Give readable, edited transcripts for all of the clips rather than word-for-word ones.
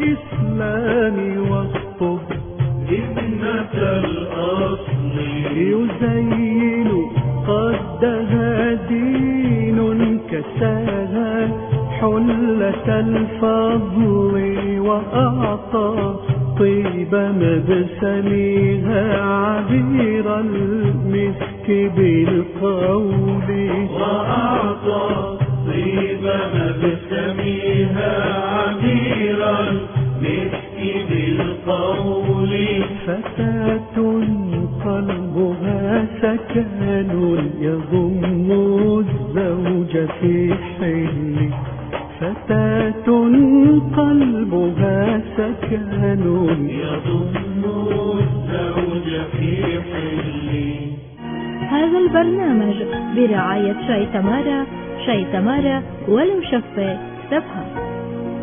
الإسلام واخطب ابنة الأصل يزين قدها دين كساها حلة الفضل وأعطى طيب مبسمها عبير المسك بالقول وأعطى طيب مبسمها عبير المسك بالقول فتاة قلبها سكن يضم الزوج في حل فتاة قلبها سكن يضم الزوج في حل. هذا البرنامج برعاية شاي تمارا. شاي تمارا ولو شفة تفهم.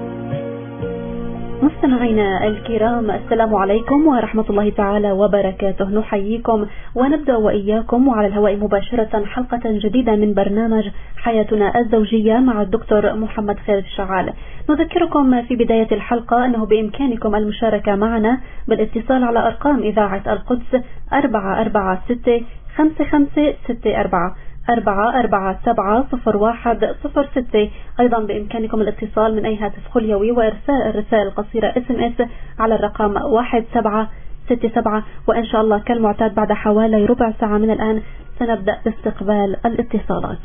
مستمعينا الكرام، السلام عليكم ورحمة الله تعالى وبركاته. نحييكم ونبدأ وإياكم وعلى الهواء مباشرة حلقة جديدة من برنامج حياتنا الزوجية مع الدكتور محمد خالد الشعال. نذكركم في بداية الحلقة أنه بإمكانكم المشاركة معنا بالاتصال على أرقام إذاعة القدس 446 5564 4470106. أيضا بإمكانكم الاتصال من أي هاتف خليوي وإرسال الرسائل القصيرة SMS على الرقم 1767. وإن شاء الله كالمعتاد بعد حوالي ربع ساعة من الآن سنبدأ باستقبال الاتصالات.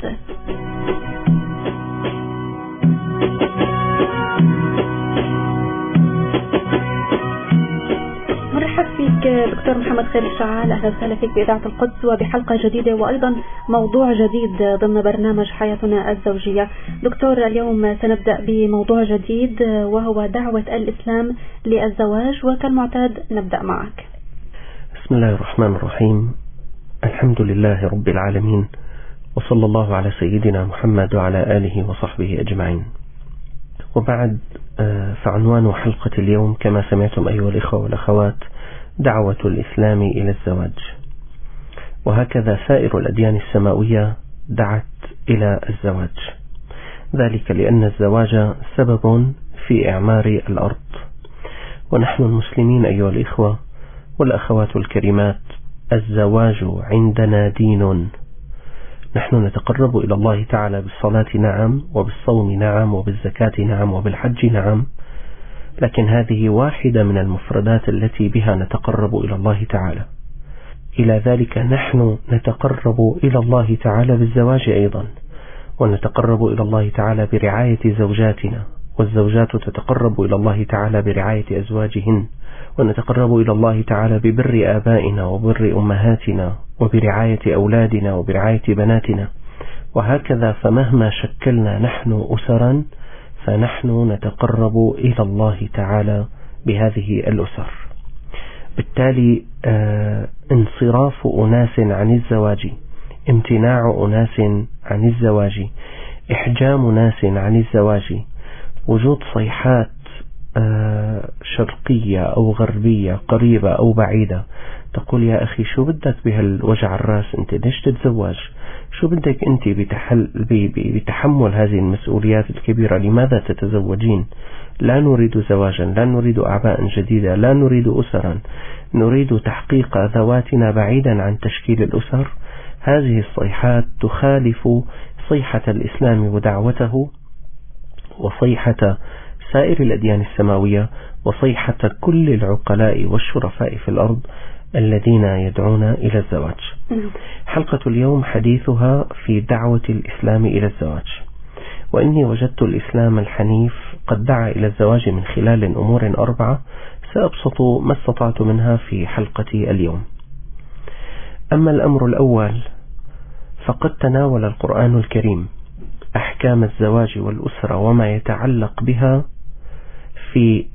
مرحب فيك دكتور محمد خالد الشعال، أهلا وسهلا فيك بإذاعة القدس وبحلقة جديدة وأيضا موضوع جديد ضمن برنامج حياتنا الزوجية. دكتور، اليوم سنبدأ بموضوع جديد وهو دعوة الإسلام للزواج، وكالمعتاد نبدأ معك. بسم الله الرحمن الرحيم. الحمد لله رب العالمين، وصلى الله على سيدنا محمد وعلى آله وصحبه أجمعين. وبعد، فعنوان حلقة اليوم كما سمعتم أيها الإخوة والأخوات دعوة الإسلام إلى الزواج. وهكذا سائر الأديان السماوية دعت إلى الزواج، ذلك لأن الزواج سبب في إعمار الأرض. ونحن المسلمين أيها الإخوة والأخوات الكريمات الزواج عندنا دين. نحن نتقرب إلى الله تعالى بالصلاة نعم، وبالصوم نعم، وبالزكاة نعم، وبالحج نعم، لكن هذه واحدة من المفردات التي بها نتقرب إلى الله تعالى. إلى ذلك نحن نتقرب إلى الله تعالى بالزواج أيضا، ونتقرب إلى الله تعالى برعاية زوجاتنا، والزوجات تتقرب إلى الله تعالى برعاية أزواجهن، ونتقرب إلى الله تعالى ببر آبائنا وبر أمهاتنا وبرعاية أولادنا وبرعاية بناتنا، وهكذا. فمهما شكلنا نحن أسرا فنحن نتقرب إلى الله تعالى بهذه الأسر. بالتالي انصراف أناس عن الزواج، امتناع أناس عن الزواج، إحجام ناس عن الزواج، وجود صيحات شرقية أو غربية قريبة أو بعيدة تقول يا أخي شو بدك بهالوجع الراس، أنت ليش تتزوج؟ شو بدك أنت بتحمل هذه المسؤوليات الكبيرة؟ لماذا تتزوجين؟ لا نريد زواجا، لا نريد أعباء جديدة، لا نريد أسرا، نريد تحقيق ذواتنا بعيدا عن تشكيل الأسر. هذه الصيحات تخالف صيحة الإسلام ودعوته، وصيحة سائر الأديان السماوية، وصيحة كل العقلاء والشرفاء في الأرض الذين يدعون إلى الزواج. حلقة اليوم حديثها في دعوة الإسلام إلى الزواج. وإني وجدت الإسلام الحنيف قد دعا إلى الزواج من خلال أمور 4 سأبسط ما استطعت منها في حلقتي اليوم. أما الأمر الأول فقد تناول القرآن الكريم أحكام الزواج والأسرة وما يتعلق بها في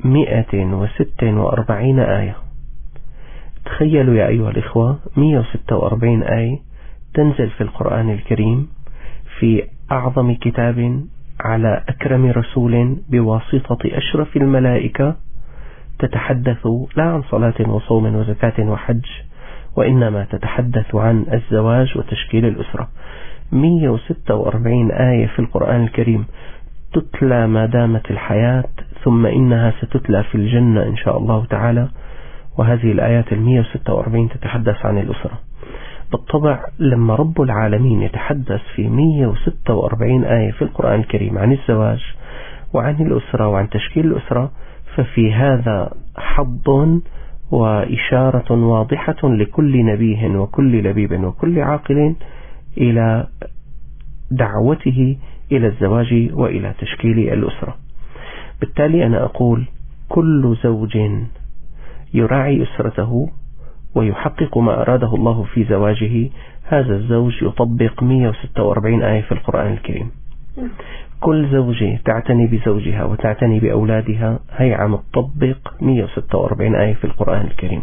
146 آية. تخيلوا يا أيها الإخوة، 146 آية تنزل في القرآن الكريم في أعظم كتاب على أكرم رسول بواسطة أشرف الملائكة، تتحدث لا عن صلاة وصوم وزكاة وحج، وإنما تتحدث عن الزواج وتشكيل الأسرة. 146 آية في القرآن الكريم تتلى ما دامت الحياة، ثم إنها ستتلى في الجنة إن شاء الله تعالى. وهذه الآيات 146 تتحدث عن الأسرة. بالطبع لما رب العالمين يتحدث في 146 آية في القرآن الكريم عن الزواج وعن الأسرة وعن تشكيل الأسرة، ففي هذا حظ وإشارة واضحة لكل نبي وكل لبيب وكل عاقل إلى دعوته إلى الزواج وإلى تشكيل الأسرة. بالتالي أنا أقول كل زوج يراعي أسرته ويحقق ما أراده الله في زواجه، هذا الزوج يطبق 146 آية في القرآن الكريم. كل زوجة تعتني بزوجها وتعتني بأولادها هي عم تطبق 146 آية في القرآن الكريم.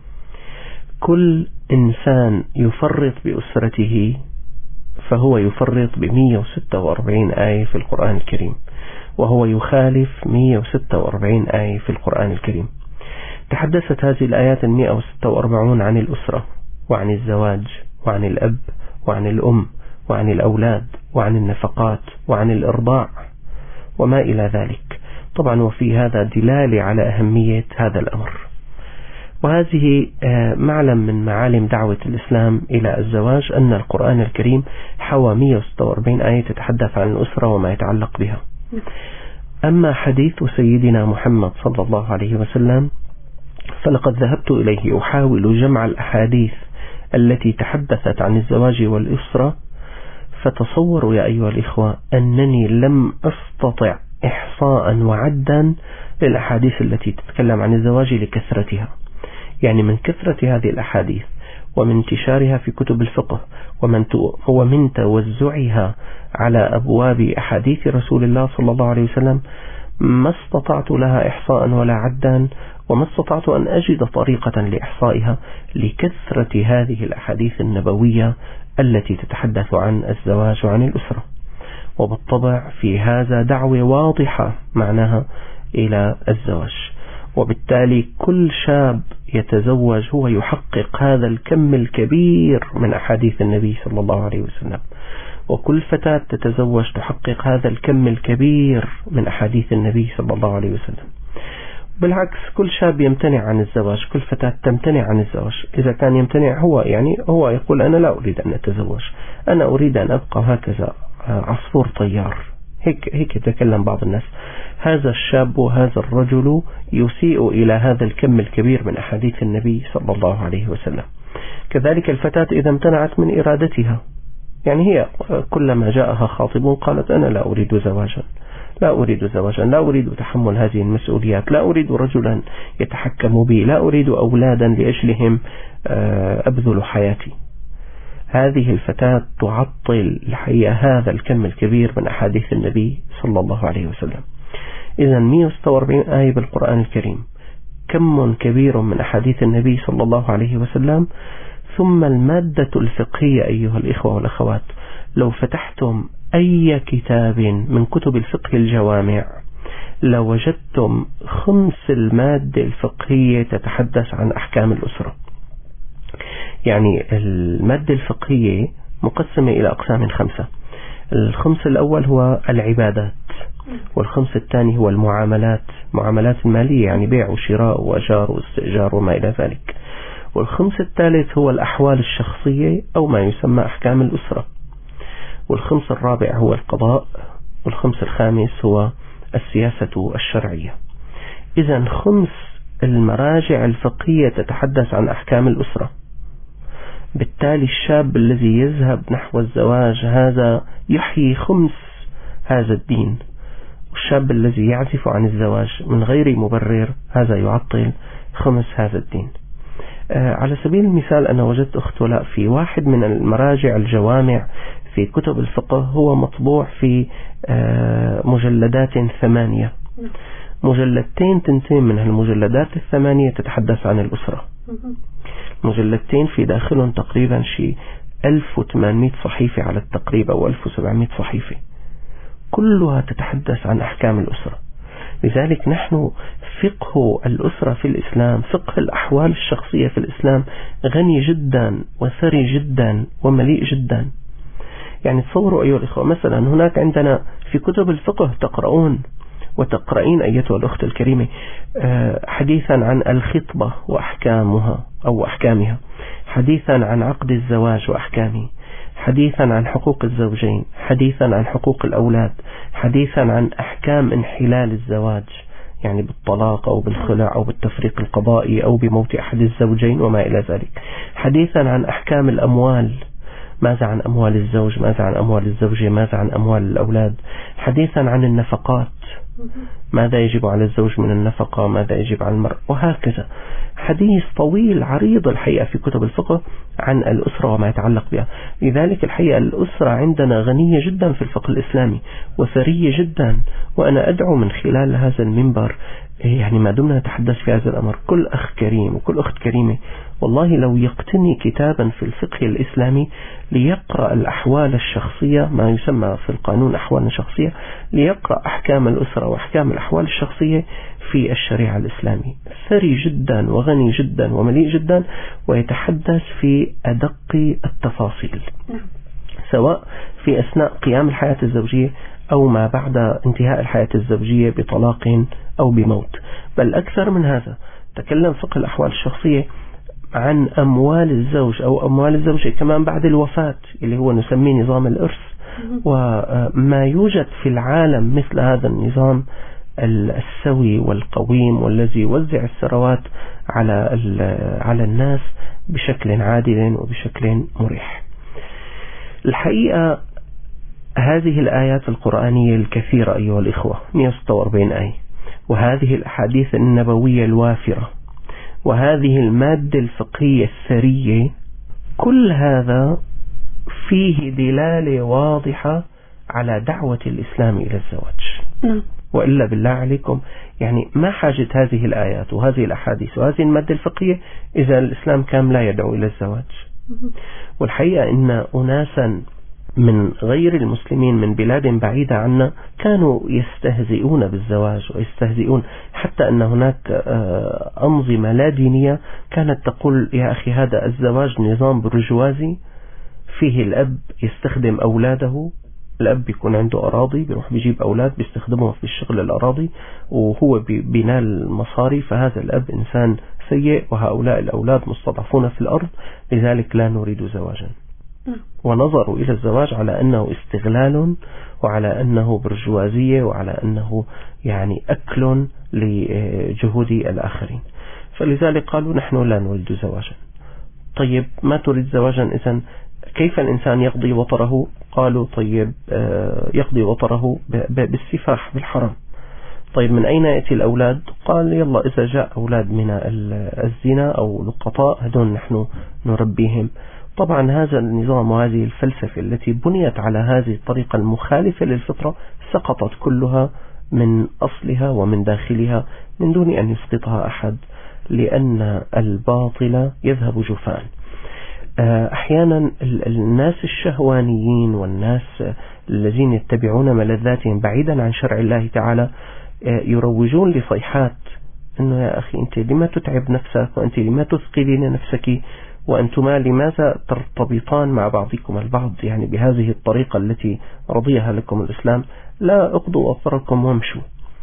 كل إنسان يفرط بأسرته فهو يفرط ب146 آية في القرآن الكريم، وهو يخالف 146 آية في القرآن الكريم. تحدثت هذه الآيات 146 عن الأسرة وعن الزواج وعن الأب وعن الأم وعن الأولاد وعن النفقات وعن الإرضاع وما إلى ذلك. طبعا وفي هذا دلالة على أهمية هذا الأمر. وهذه معلم من معالم دعوة الإسلام إلى الزواج أن القرآن الكريم حوى 146 آية تتحدث عن الأسرة وما يتعلق بها. أما حديث سيدنا محمد صلى الله عليه وسلم فلقد ذهبت إليه أحاول جمع الأحاديث التي تحدثت عن الزواج والأسرة، فتصوروا يا أيها الإخوة أنني لم أستطع إحصاء وعدا للأحاديث التي تتكلم عن الزواج لكثرتها. يعني من كثرة هذه الأحاديث ومن انتشارها في كتب الفقه ومن توزعها على أبواب أحاديث رسول الله صلى الله عليه وسلم ما استطعت لها إحصاء ولا عدا، وما استطعت أن أجد طريقة لإحصائها لكثرة هذه الأحاديث النبوية التي تتحدث عن الزواج وعن الأسرة. وبالطبع في هذا دعوة واضحة معناها إلى الزواج، وبالتالي كل شاب يتزوج هو يحقق هذا الكم الكبير من أحاديث النبي صلى الله عليه وسلم، وكل فتاة تتزوج تحقق هذا الكم الكبير من أحاديث النبي صلى الله عليه وسلم. بالعكس كل شاب يمتنع عن الزواج، كل فتاة تمتنع عن الزواج. إذا كان يمتنع هو يقول أنا لا أريد أن أتزوج، أنا أريد أن أبقى هكذا عصفور طيار، هيك يتكلم بعض الناس. هذا الشاب وهذا الرجل يسيء إلى هذا الكم الكبير من أحاديث النبي صلى الله عليه وسلم. كذلك الفتاة إذا امتنعت من إرادتها، يعني هي كلما جاءها خاطب قالت أنا لا أريد زواجا، لا أريد تحمل هذه المسؤوليات، لا أريد رجلا يتحكم بي، لا أريد أولادا لأجلهم أبذل حياتي. هذه الفتاة تعطل الحقيقة هذا الكم الكبير من أحاديث النبي صلى الله عليه وسلم. إذن 146 آية بالقرآن الكريم، كم كبير من أحاديث النبي صلى الله عليه وسلم. ثم المادة الفقهية أيها الإخوة والأخوات، لو فتحتم أي كتاب من كتب الفقه الجوامع لوجدتم خمس المادة الفقهية تتحدث عن أحكام الأسرة. يعني المادة الفقهية مقسمة إلى أقسام 5. الخمس الأول هو العبادات، والخمس الثاني هو المعاملات المالية، يعني بيع وشراء وأجار واستئجار وما إلى ذلك. والخمس الثالث هو الأحوال الشخصية أو ما يسمى أحكام الأسرة. والخمس الرابع هو القضاء. والخمس الخامس هو السياسة الشرعية. إذن خمس المراجع الفقهية تتحدث عن أحكام الأسرة. بالتالي الشاب الذي يذهب نحو الزواج هذا يحيي خمس هذا الدين، والشاب الذي يعزف عن الزواج من غير مبرر هذا يعطل خمس هذا الدين. على سبيل المثال أنا وجدت أخت ولاء في واحد من المراجع الجوامع في كتب الفقه، هو مطبوع في مجلدات 8، مجلدتين تنتين من المجلدات 8 تتحدث عن الأسرة. مجلدتين في داخلهم تقريبا شيء 1800 صحيفة على التقريب أو 1700 صحيفة، كلها تتحدث عن أحكام الأسرة. لذلك نحن فقه الأسرة في الإسلام، فقه الأحوال الشخصية في الإسلام غني جدا وثري جدا ومليء جدا. يعني تصوروا أيها الإخوة، مثلا هناك عندنا في كتب الفقه تقرؤون وتقرأين أيتها الأخت الكريمة حديثا عن الخطبة وأحكامها أو أحكامها، حديثا عن عقد الزواج وأحكامه، حديثا عن حقوق الزوجين، حديثا عن حقوق الأولاد، حديثا عن أحكام انحلال الزواج يعني بالطلاق أو بالخلع أو بالتفريق القضائي أو بموت أحد الزوجين وما إلى ذلك، حديثا عن أحكام الأموال، ماذا عن أموال الزوج، ماذا عن أموال الزوجة، ماذا عن أموال الأولاد، حديثا عن النفقات، ماذا يجب على الزوج من النفقة، ماذا يجب على المرأة، وهكذا. حديث طويل عريض الحقيقة في كتب الفقه عن الأسرة وما يتعلق بها. لذلك الحقيقة الأسرة عندنا غنية جدا في الفقه الإسلامي وثرية جدا، وأنا أدعو من خلال هذا المنبر يعني ما دمنا نتحدث في هذا الأمر كل أخ كريم وكل أخت كريمة والله لو يقتني كتابا في الفقه الإسلامي ليقرأ الأحوال الشخصية، ما يسمى في القانون أحوال شخصية، ليقرأ أحكام الأسرة وأحكام الأحوال الشخصية في الشريعة الإسلامية، ثري جدا وغني جدا ومليء جدا، ويتحدث في أدق التفاصيل سواء في أثناء قيام الحياة الزوجية أو ما بعد انتهاء الحياة الزوجية بطلاق أو بموت. بل أكثر من هذا تكلم فقه الأحوال الشخصية عن أموال الزوج أو أموال الزوجة كمان بعد الوفاة اللي هو نسميه نظام الإرث، وما يوجد في العالم مثل هذا النظام السوي والقويم والذي يوزع الثروات على الناس بشكل عادل وبشكل مريح. الحقيقة هذه الآيات القرآنية الكثيرة أيها الإخوة 146 آية، وهذه الأحاديث النبوية الوافرة، وهذه المادة الفقهية الثرية، كل هذا فيه دلالة واضحة على دعوة الإسلام إلى الزواج. وإلا بالله عليكم يعني ما حاجة هذه الآيات وهذه الأحاديث وهذه المادة الفقهية إذا الإسلام كان لا يدعو إلى الزواج. والحقيقة إن أناسا من غير المسلمين من بلاد بعيدة عنا كانوا يستهزئون بالزواج ويستهزئون، حتى أن هناك أنظمة لا دينية كانت تقول يا أخي هذا الزواج نظام برجوازي فيه الأب يستخدم أولاده، الأب بيكون عنده أراضي بيروح بيجيب أولاد بيستخدمهم في الشغل الأراضي وهو بينال مصاري، فهذا الأب إنسان سيء وهؤلاء الأولاد مستضعفون في الأرض، لذلك لا نريد زواجا. ونظروا إلى الزواج على أنه استغلال وعلى أنه برجوازية وعلى أنه يعني أكل لجهود الآخرين، فلذلك قالوا نحن لا نريد زواجا. طيب ما تريد زواجا إذن كيف الإنسان يقضي وطره؟ قالوا طيب يقضي وطره بالسفاح بالحرام. طيب من أين يأتي الأولاد؟ قال يلا إذا جاء أولاد من الزنا أو لقطاء هدول نحن نربيهم. طبعا هذا النظام وهذه الفلسفة التي بنيت على هذه الطريقة المخالفة للفطرة سقطت كلها من أصلها ومن داخلها من دون أن يسقطها أحد، لأن الباطل يذهب جفاء. أحيانا الناس الشهوانيين والناس الذين يتبعون ملذاتهم بعيدا عن شرع الله تعالى يروجون لصيحات أنه يا أخي أنت لما تتعب نفسك وأنت لما تثقلين نفسك وأنتما لماذا ترتبطان مع بعضكم البعض يعني بهذه الطريقة التي رضيها لكم الإسلام، لا اقضوا وطركم وامشوا.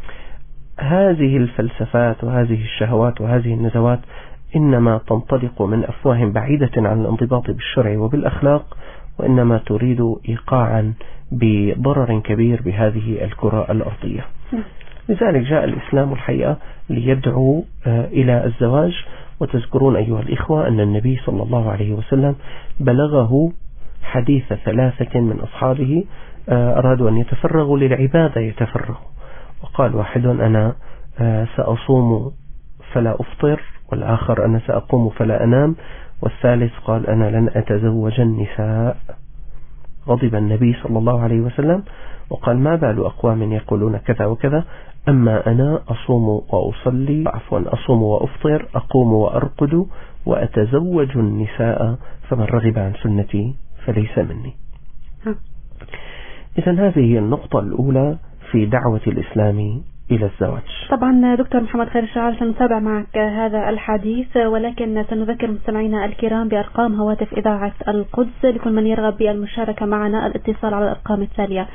هذه الفلسفات وهذه الشهوات وهذه النزوات إنما تنطلق من أفواه بعيدة عن الانضباط بالشرع وبالأخلاق، وإنما تريد إيقاعا بضرر كبير بهذه الكرة الأرضية. لذلك جاء الإسلام الحقيقة ليدعو إلى الزواج. وتذكرون أيها الإخوة أن النبي صلى الله عليه وسلم بلغه حديث 3 من أصحابه أرادوا أن يتفرغوا للعبادة يتفرغوا، وقال واحد أنا سأصوم فلا أفطر، والآخر أنا سأقوم فلا أنام، والثالث قال أنا لن أتزوج النساء. غضب النبي صلى الله عليه وسلم وقال ما بال أقوام يقولون كذا وكذا، أما أنا أصوم وأصلي أصوم وأفطر، أقوم وأرقد وأتزوج النساء، فمن رغب عن سنتي فليس مني. إذن هذه هي النقطة الأولى في دعوة الإسلام إلى الزواج. طبعا دكتور محمد خير الشعال سنتابع معك هذا الحديث، ولكن سنذكر مستمعينا الكرام بأرقام هواتف إذاعة القدس لكل من يرغب بالمشاركة معنا الاتصال على الأرقام التالية: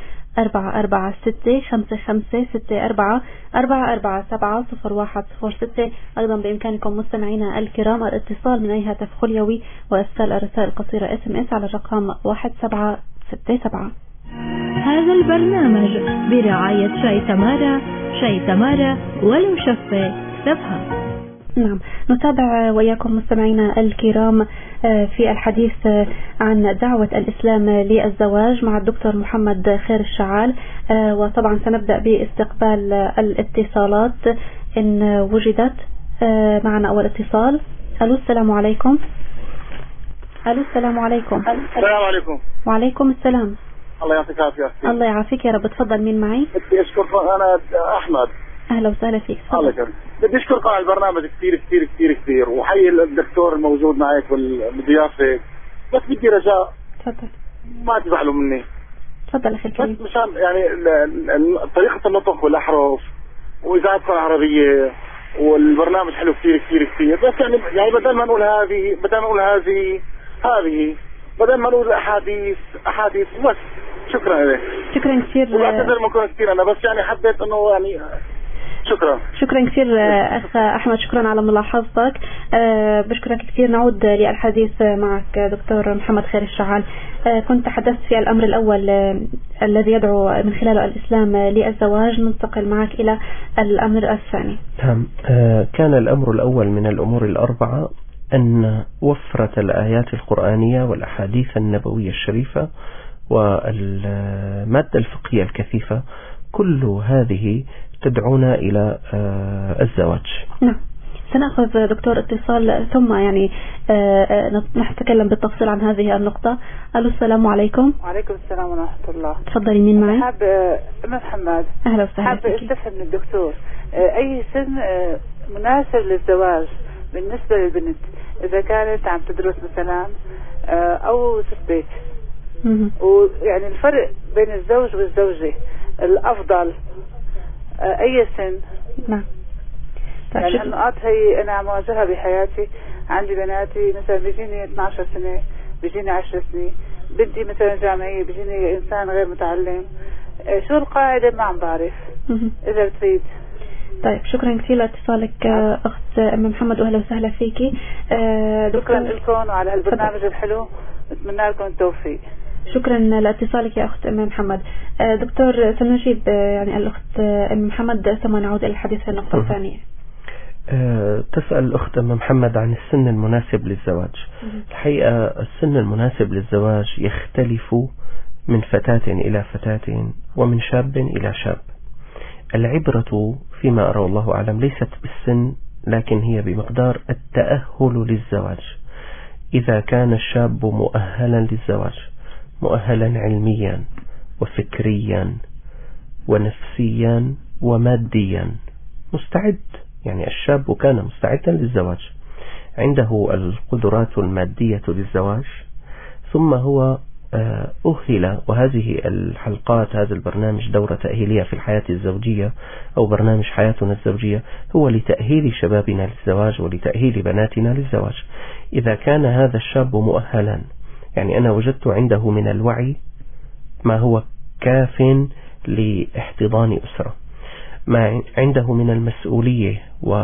446-5564 447-0106. أيضا بإمكانكم مستمعينا الكرام الاتصال من أي هاتف خليوي وإرسال الرسائل القصيرة SMS على الرقم 1767. هذا البرنامج برعاية شاي تمارا، شاي تمارا ولو شفة سبها. نعم، نتابع وإياكم مستمعينا الكرام في الحديث عن دعوة الإسلام للزواج مع الدكتور محمد خير الشعال، وطبعا سنبدأ باستقبال الاتصالات إن وجدت. معنا أول اتصال. ألو، السلام عليكم. ألو، السلام عليكم. السلام عليكم. وعليكم السلام. الله يعطيك العافية. الله يعافيك يا رب. تفضل، مين معي؟ بدي أشكر، أنا أحمد. أهلا وسهلا فيك. الله يكرمك. بدي أشكر قائد البرنامج كثير كثير كثير كثير، وحي الدكتور الموجود معك والضيافة. بس بدي رجاء. تفضل. ما تزعلوا مني. تفضل أخي الكريم. بس مشان يعني طريقة النطق والأحرف وإذاعتكم العربية والبرنامج حلو كثير كثير كثير، بس يعني بدل ما نقول هذه، بدل ما نقول هذه، بدل ما نقول أحاديث بس. شكرا لك. شكرا كثير. واعتذر منكم كثير، أنا بس يعني حبيت إنه يعني شكرا كثير أخ أحمد، شكرا على ملاحظتك. بشكرك كثير. نعود للحديث معك دكتور محمد خير الشعال. كنت تحدثت في الأمر الأول الذي يدعو من خلاله الإسلام للزواج. ننتقل معك إلى الأمر الثاني. نعم، كان الأمر الأول من الأمور الأربعة أن وفرة الآيات القرآنية والأحاديث النبوية الشريفة والمادة الفقهية الكثيفة، كل هذه تدعونا إلى الزواج. نعم، سنأخذ دكتور اتصال ثم يعني نتكلم بالتفصيل عن هذه النقطة. ألو، السلام عليكم. وعليكم السلام ورحمة الله. تفضلي، مين معي؟ حاب محمد. أهلا وسهلا. حاب استفهم من الدكتور أي سن مناسب للزواج بالنسبة للبنت إذا كانت عم تدرس مثلا أو تثبت، ويعني الفرق بين الزوج والزوجة الأفضل أي سن؟ نعم. يعني النقاط هي أنا عم أواجهها بحياتي. عندي بناتي مثلا بيجيني 12 سنة، بيجيني 10 سنين، بنتي مثلا جامعية، بيجيني إنسان غير متعلم. شو القاعدة؟ ما عم بعرف. إذا بتريد. طيب، شكرا كثير لاتصالك أخت أم محمد، وأهلا وسهلا فيكي. شكرا لكم وعلى البرنامج الحلو، أتمنى لكم التوفيق. شكرا لاتصالك يا أخت أم محمد. دكتور، سنجيب يعني الأخت أم محمد ثم نعود إلى الحديث في النقطة الثانية. تسأل الأخت أم محمد عن السن المناسب للزواج. الحقيقة السن المناسب للزواج يختلف من فتاة إلى فتاة ومن شاب إلى شاب. العبرة فيما أرى الله أعلم ليست بالسن، لكن هي بمقدار التأهل للزواج. إذا كان الشاب مؤهلا للزواج، مؤهلا علميا وفكريا ونفسيا وماديا، مستعد، يعني الشاب كان مستعدا للزواج، عنده القدرات المادية للزواج، ثم هو أهل. وهذه الحلقات، هذا البرنامج دورة تأهيلية في الحياة الزوجية أو برنامج حياتنا الزوجية، هو لتأهيل شبابنا للزواج ولتأهيل بناتنا للزواج. إذا كان هذا الشاب مؤهلا، يعني أنا وجدت عنده من الوعي ما هو كاف لاحتضان أسرة، ما عنده من المسؤولية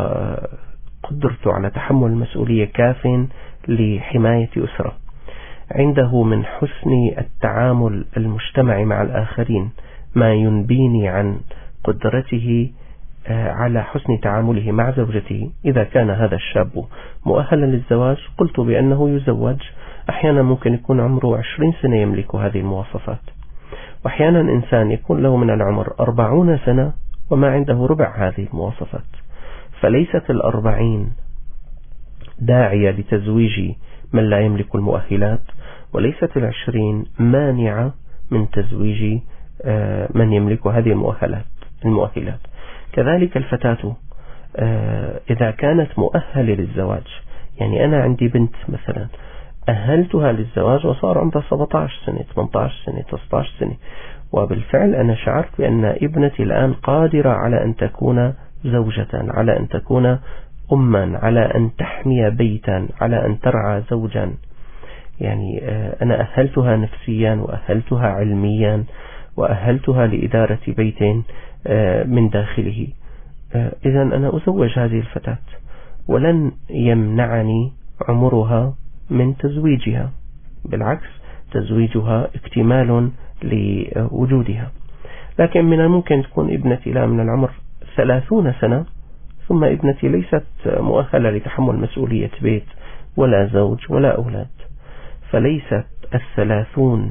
وقدرته على تحمل المسؤولية كاف لحماية أسرة، عنده من حسن التعامل المجتمعي مع الآخرين ما ينبيني عن قدرته على حسن تعامله مع زوجته. إذا كان هذا الشاب مؤهلا للزواج، قلت بأنه يزوج. أحيانا ممكن يكون عمره 20 سنة يملك هذه المواصفات، وأحيانا إنسان يكون له من العمر 40 سنة وما عنده ربع هذه المواصفات. فليست 40 داعية لتزويج من لا يملك المؤهلات، وليست 20 مانعة من تزويج من يملك هذه المؤهلات. كذلك الفتاة إذا كانت مؤهلة للزواج، يعني أنا عندي بنت مثلا أهلتها للزواج وصار عمرها 17 سنة 18 سنة 19 سنة، وبالفعل أنا شعرت بأن ابنتي الآن قادرة على أن تكون زوجة، على أن تكون أما، على أن تحمي بيتا، على أن ترعى زوجا. يعني أنا أهلتها نفسيا وأهلتها علميا وأهلتها لإدارة بيت من داخله. إذا أنا أزوج هذه الفتاة، ولن يمنعني عمرها من تزويجها، بالعكس تزويجها اكتمال لوجودها. لكن من الممكن تكون ابنتي لا من العمر 30 سنة ثم ابنتي ليست مؤهلة لتحمل مسؤولية بيت ولا زوج ولا أولاد، فليست 30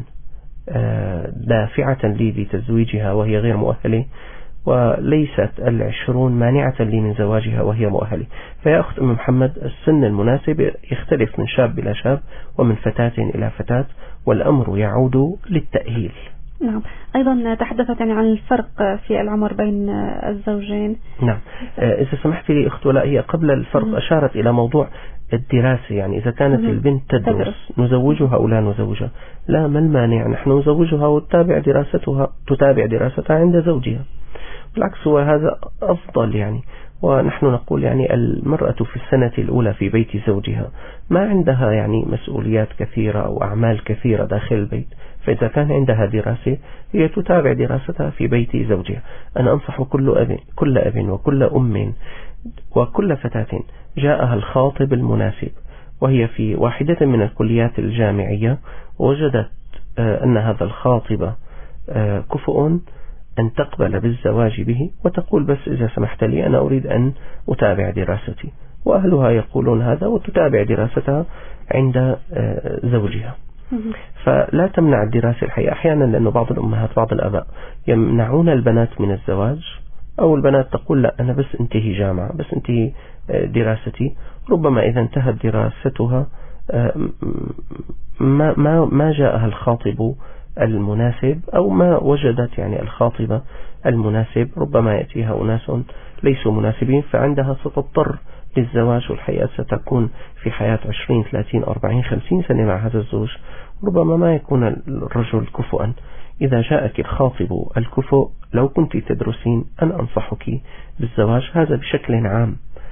دافعة لي لتزويجها وهي غير مؤهلة، وليست 20 مانعة لي من زواجها وهي مؤهلة. فيا أخت أم محمد، السن المناسب يختلف من شاب إلى شاب ومن فتاة إلى فتاة، والأمر يعود للتأهيل. نعم. أيضا تحدثت عن الفرق في العمر بين الزوجين. نعم. إذا سمحت لي أخت ولاء، هي قبل الفرق أشارت إلى موضوع الدراسة. يعني إذا كانت البنت تدرس نزوجها أو لا نزوجها؟ لا، ما المانع؟ نحن نزوجها وتتابع دراستها عند زوجها، بالعكس هو هذا أفضل. يعني ونحن نقول يعني المرأة في السنة الأولى في بيت زوجها ما عندها يعني مسؤوليات كثيرة أو أعمال كثيرة داخل البيت، فإذا كان عندها دراسة هي تتابع دراستها في بيت زوجها. أنا أنصح كل أب وكل أم وكل فتاة جاءها الخاطب المناسب وهي في واحدة من الكليات الجامعية وجدت أن هذا الخاطب كفؤ، أن تقبل بالزواج به وتقول بس إذا سمحت لي أنا أريد أن أتابع دراستي، وأهلها يقولون هذا وتتابع دراستها عند زوجها. فلا تمنع الدراسة الحقيقة أحيانا، لأنه بعض الأمهات بعض الآباء يمنعون البنات من الزواج، أو البنات تقول لا أنا بس انتهي جامعة، بس انتهي دراستي. ربما إذا انتهت دراستها ما جاءها الخاطب المناسب أو ما وجدت يعني الخاطبة المناسب، ربما يأتيها أناس ليسوا مناسبين، فعندها ستضطر للزواج، والحياة ستكون في حياة 20 30 40 50 سنة مع هذا الزوج، ربما ما يكون الرجل كفؤا. إذا جاءك الخاطب الكفؤ لو كنت تدرسين أنا أنصحك بالزواج، هذا بشكل عام،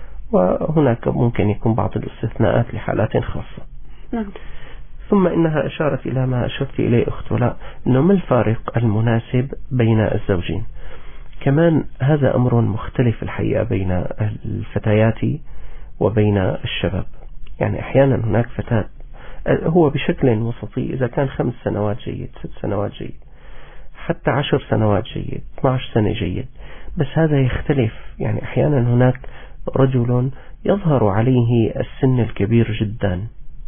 وهناك ممكن يكون بعض الاستثناءات لحالات خاصة. نعم. ثم إنها أشارت إلى ما أشرت إليه أخت ولاء، أنه ما الفارق المناسب بين الزوجين. كمان هذا أمر مختلف الحقيقة بين الفتيات وبين الشباب. يعني أحيانا هناك فتاة هو بشكل وسطي، إذا كان 5 سنوات جيد، 6 سنوات جيد، حتى 10 سنوات جيد، 12 سنة جيد، بس هذا يختلف. يعني أحيانا هناك رجل يظهر عليه السن الكبير جدا،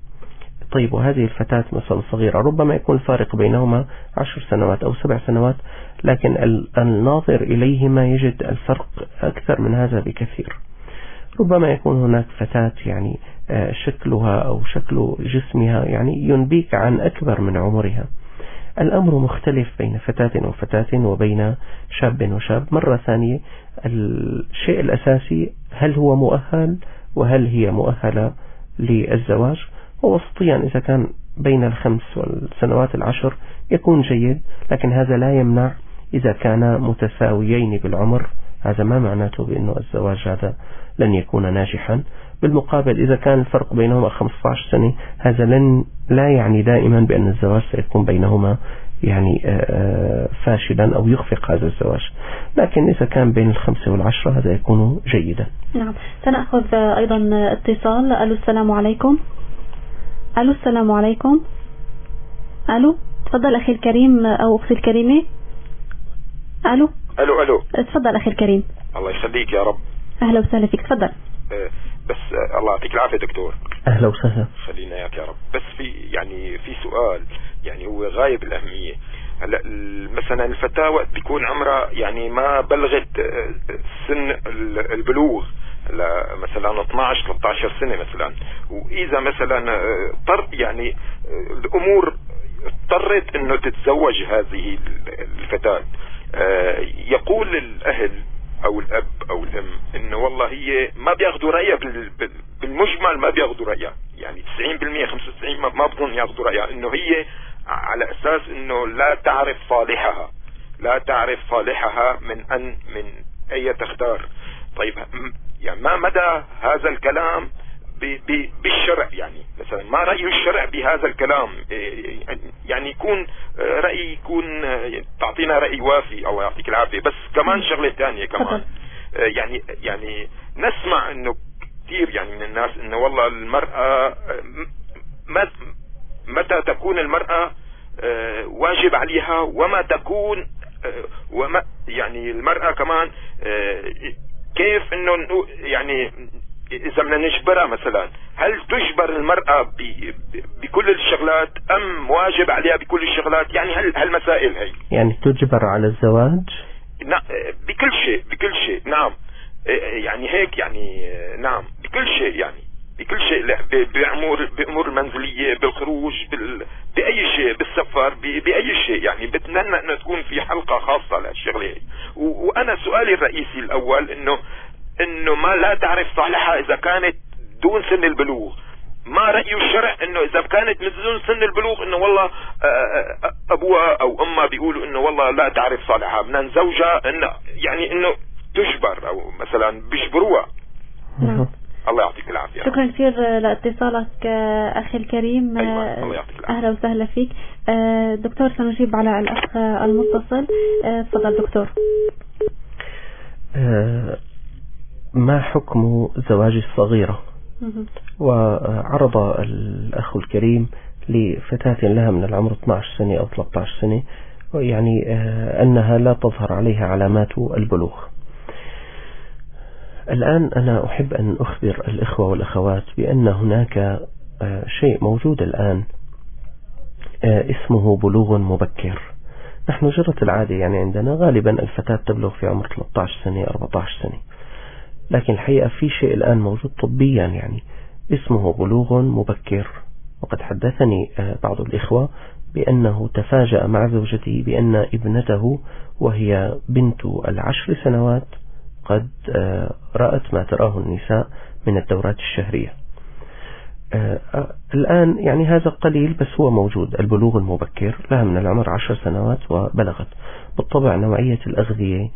طيب وهذه الفتاة مثلا صغيرة، ربما يكون الفارق بينهما 10 سنوات أو 7 سنوات، لكن الناظر إليهما يجد الفرق أكثر من هذا بكثير. ربما يكون هناك فتاة يعني شكلها أو شكل جسمها يعني ينبيك عن أكبر من عمرها. الأمر مختلف بين فتاة وفتاة وبين شاب وشاب. مرة ثانية الشيء الأساسي هل هو مؤهل وهل هي مؤهلة للزواج، ووسطيا إذا كان بين 5 والسنوات 10 يكون جيد، لكن هذا لا يمنع إذا كان متساويين بالعمر، هذا ما معناته بأنه الزواج هذا لن يكون ناجحا. بالمقابل إذا كان الفرق بينهما 15 سنة هذا لا يعني دائما بأن الزواج سيكون بينهما يعني فاشلا أو يخفق هذا الزواج، لكن إذا كان بين 5 و10 هذا يكون جيدا. نعم. سنأخذ أيضا اتصال. ألو السلام عليكم. ألو السلام عليكم. ألو تفضل أخي الكريم أو أختي الكريمة. ألو ألو تفضل أخي الكريم. الله يخليك يا رب. أهلا وسهلا فيك، تفضل. بس الله يعطيك العافية دكتور. أهلا وسهلا. خلينا إياك يا رب. بس في سؤال يعني هو غايب الأهمية. هلا مثلا الفتاة وقت بيكون عمرها يعني ما بلغت سن البلوغ، مثلا 12 13 سنة مثلا، وإذا مثلا يعني الأمور اضطرت إنه تتزوج هذه الفتاة، يقول الأهل أو الأب أو الأم إنه والله هي ما بياخدوا رأيها بالمجمل، ما بياخدوا رأيها، يعني 90% 95 ما بظن ياخذوا رأيها، انه هي على اساس انه لا تعرف صالحها من اي تختار. طيب يعني ما مدى هذا الكلام بالشرع؟ يعني مثلا ما رأي الشرع بهذا الكلام؟ يعني يكون رأي، يكون تعطينا رأي وافي او يعطيك العافية. بس كمان شغلة ثانية كمان، يعني نسمع انه كثير يعني من الناس انه والله المرأة متى تكون المرأة واجب عليها وما تكون وما يعني المرأة كمان كيف انه يعني اذا بدنا نجبرها مثلا، هل تجبر المرأة بكل الشغلات ام واجب عليها بكل الشغلات؟ يعني هالمسائل هي يعني تجبر على الزواج؟ بكل شيء نعم، يعني هيك يعني نعم بكل شيء، يعني بكل شيء، بأمور المنزلية، بالخروج، بأي شيء، بالسفر، بأي شيء. يعني بتمنى انه تكون في حلقة خاصة لهالشغلة. وانا سؤالي الرئيسي الاول انه ما لا تعرف صالحها اذا كانت دون سن البلوغ. ما رأي الشرع انه اذا كانت من دون سن البلوغ انه والله ابوها او امها بيقولوا انه والله لا تعرف صالحها، بدنا نزوجها، انه يعني انه تجبر او مثلا بيجبروها. الله يعطيك العافية. شكرا كثير لاتصالك أخي الكريم. أيوة. الله يعطيك العافية. أهلا وسهلا فيك. دكتور سنجيب على الأخ المتصل. تفضل دكتور. ما حكم زواج الصغيرة؟ وعرض الأخ الكريم لفتاة لها من العمر 12 سنة أو 13 سنة، يعني أنها لا تظهر عليها علامات البلوغ. الآن أنا أحب أن أخبر الإخوة والأخوات بأن هناك شيء موجود الآن اسمه بلوغ مبكر. نحن جرت العادة يعني عندنا غالبا الفتاة تبلغ في عمر 13 سنة 14 سنة، لكن الحقيقة في شيء الآن موجود طبيا يعني اسمه بلوغ مبكر. وقد حدثني بعض الإخوة بأنه تفاجأ مع زوجته بأن ابنته وهي بنت 10 سنوات قد رأت ما تراه النساء من الدورات الشهرية. الآن يعني هذا قليل بس هو موجود، البلوغ المبكر لها من العمر 10 سنوات وبلغت. بالطبع نوعية الأغذية،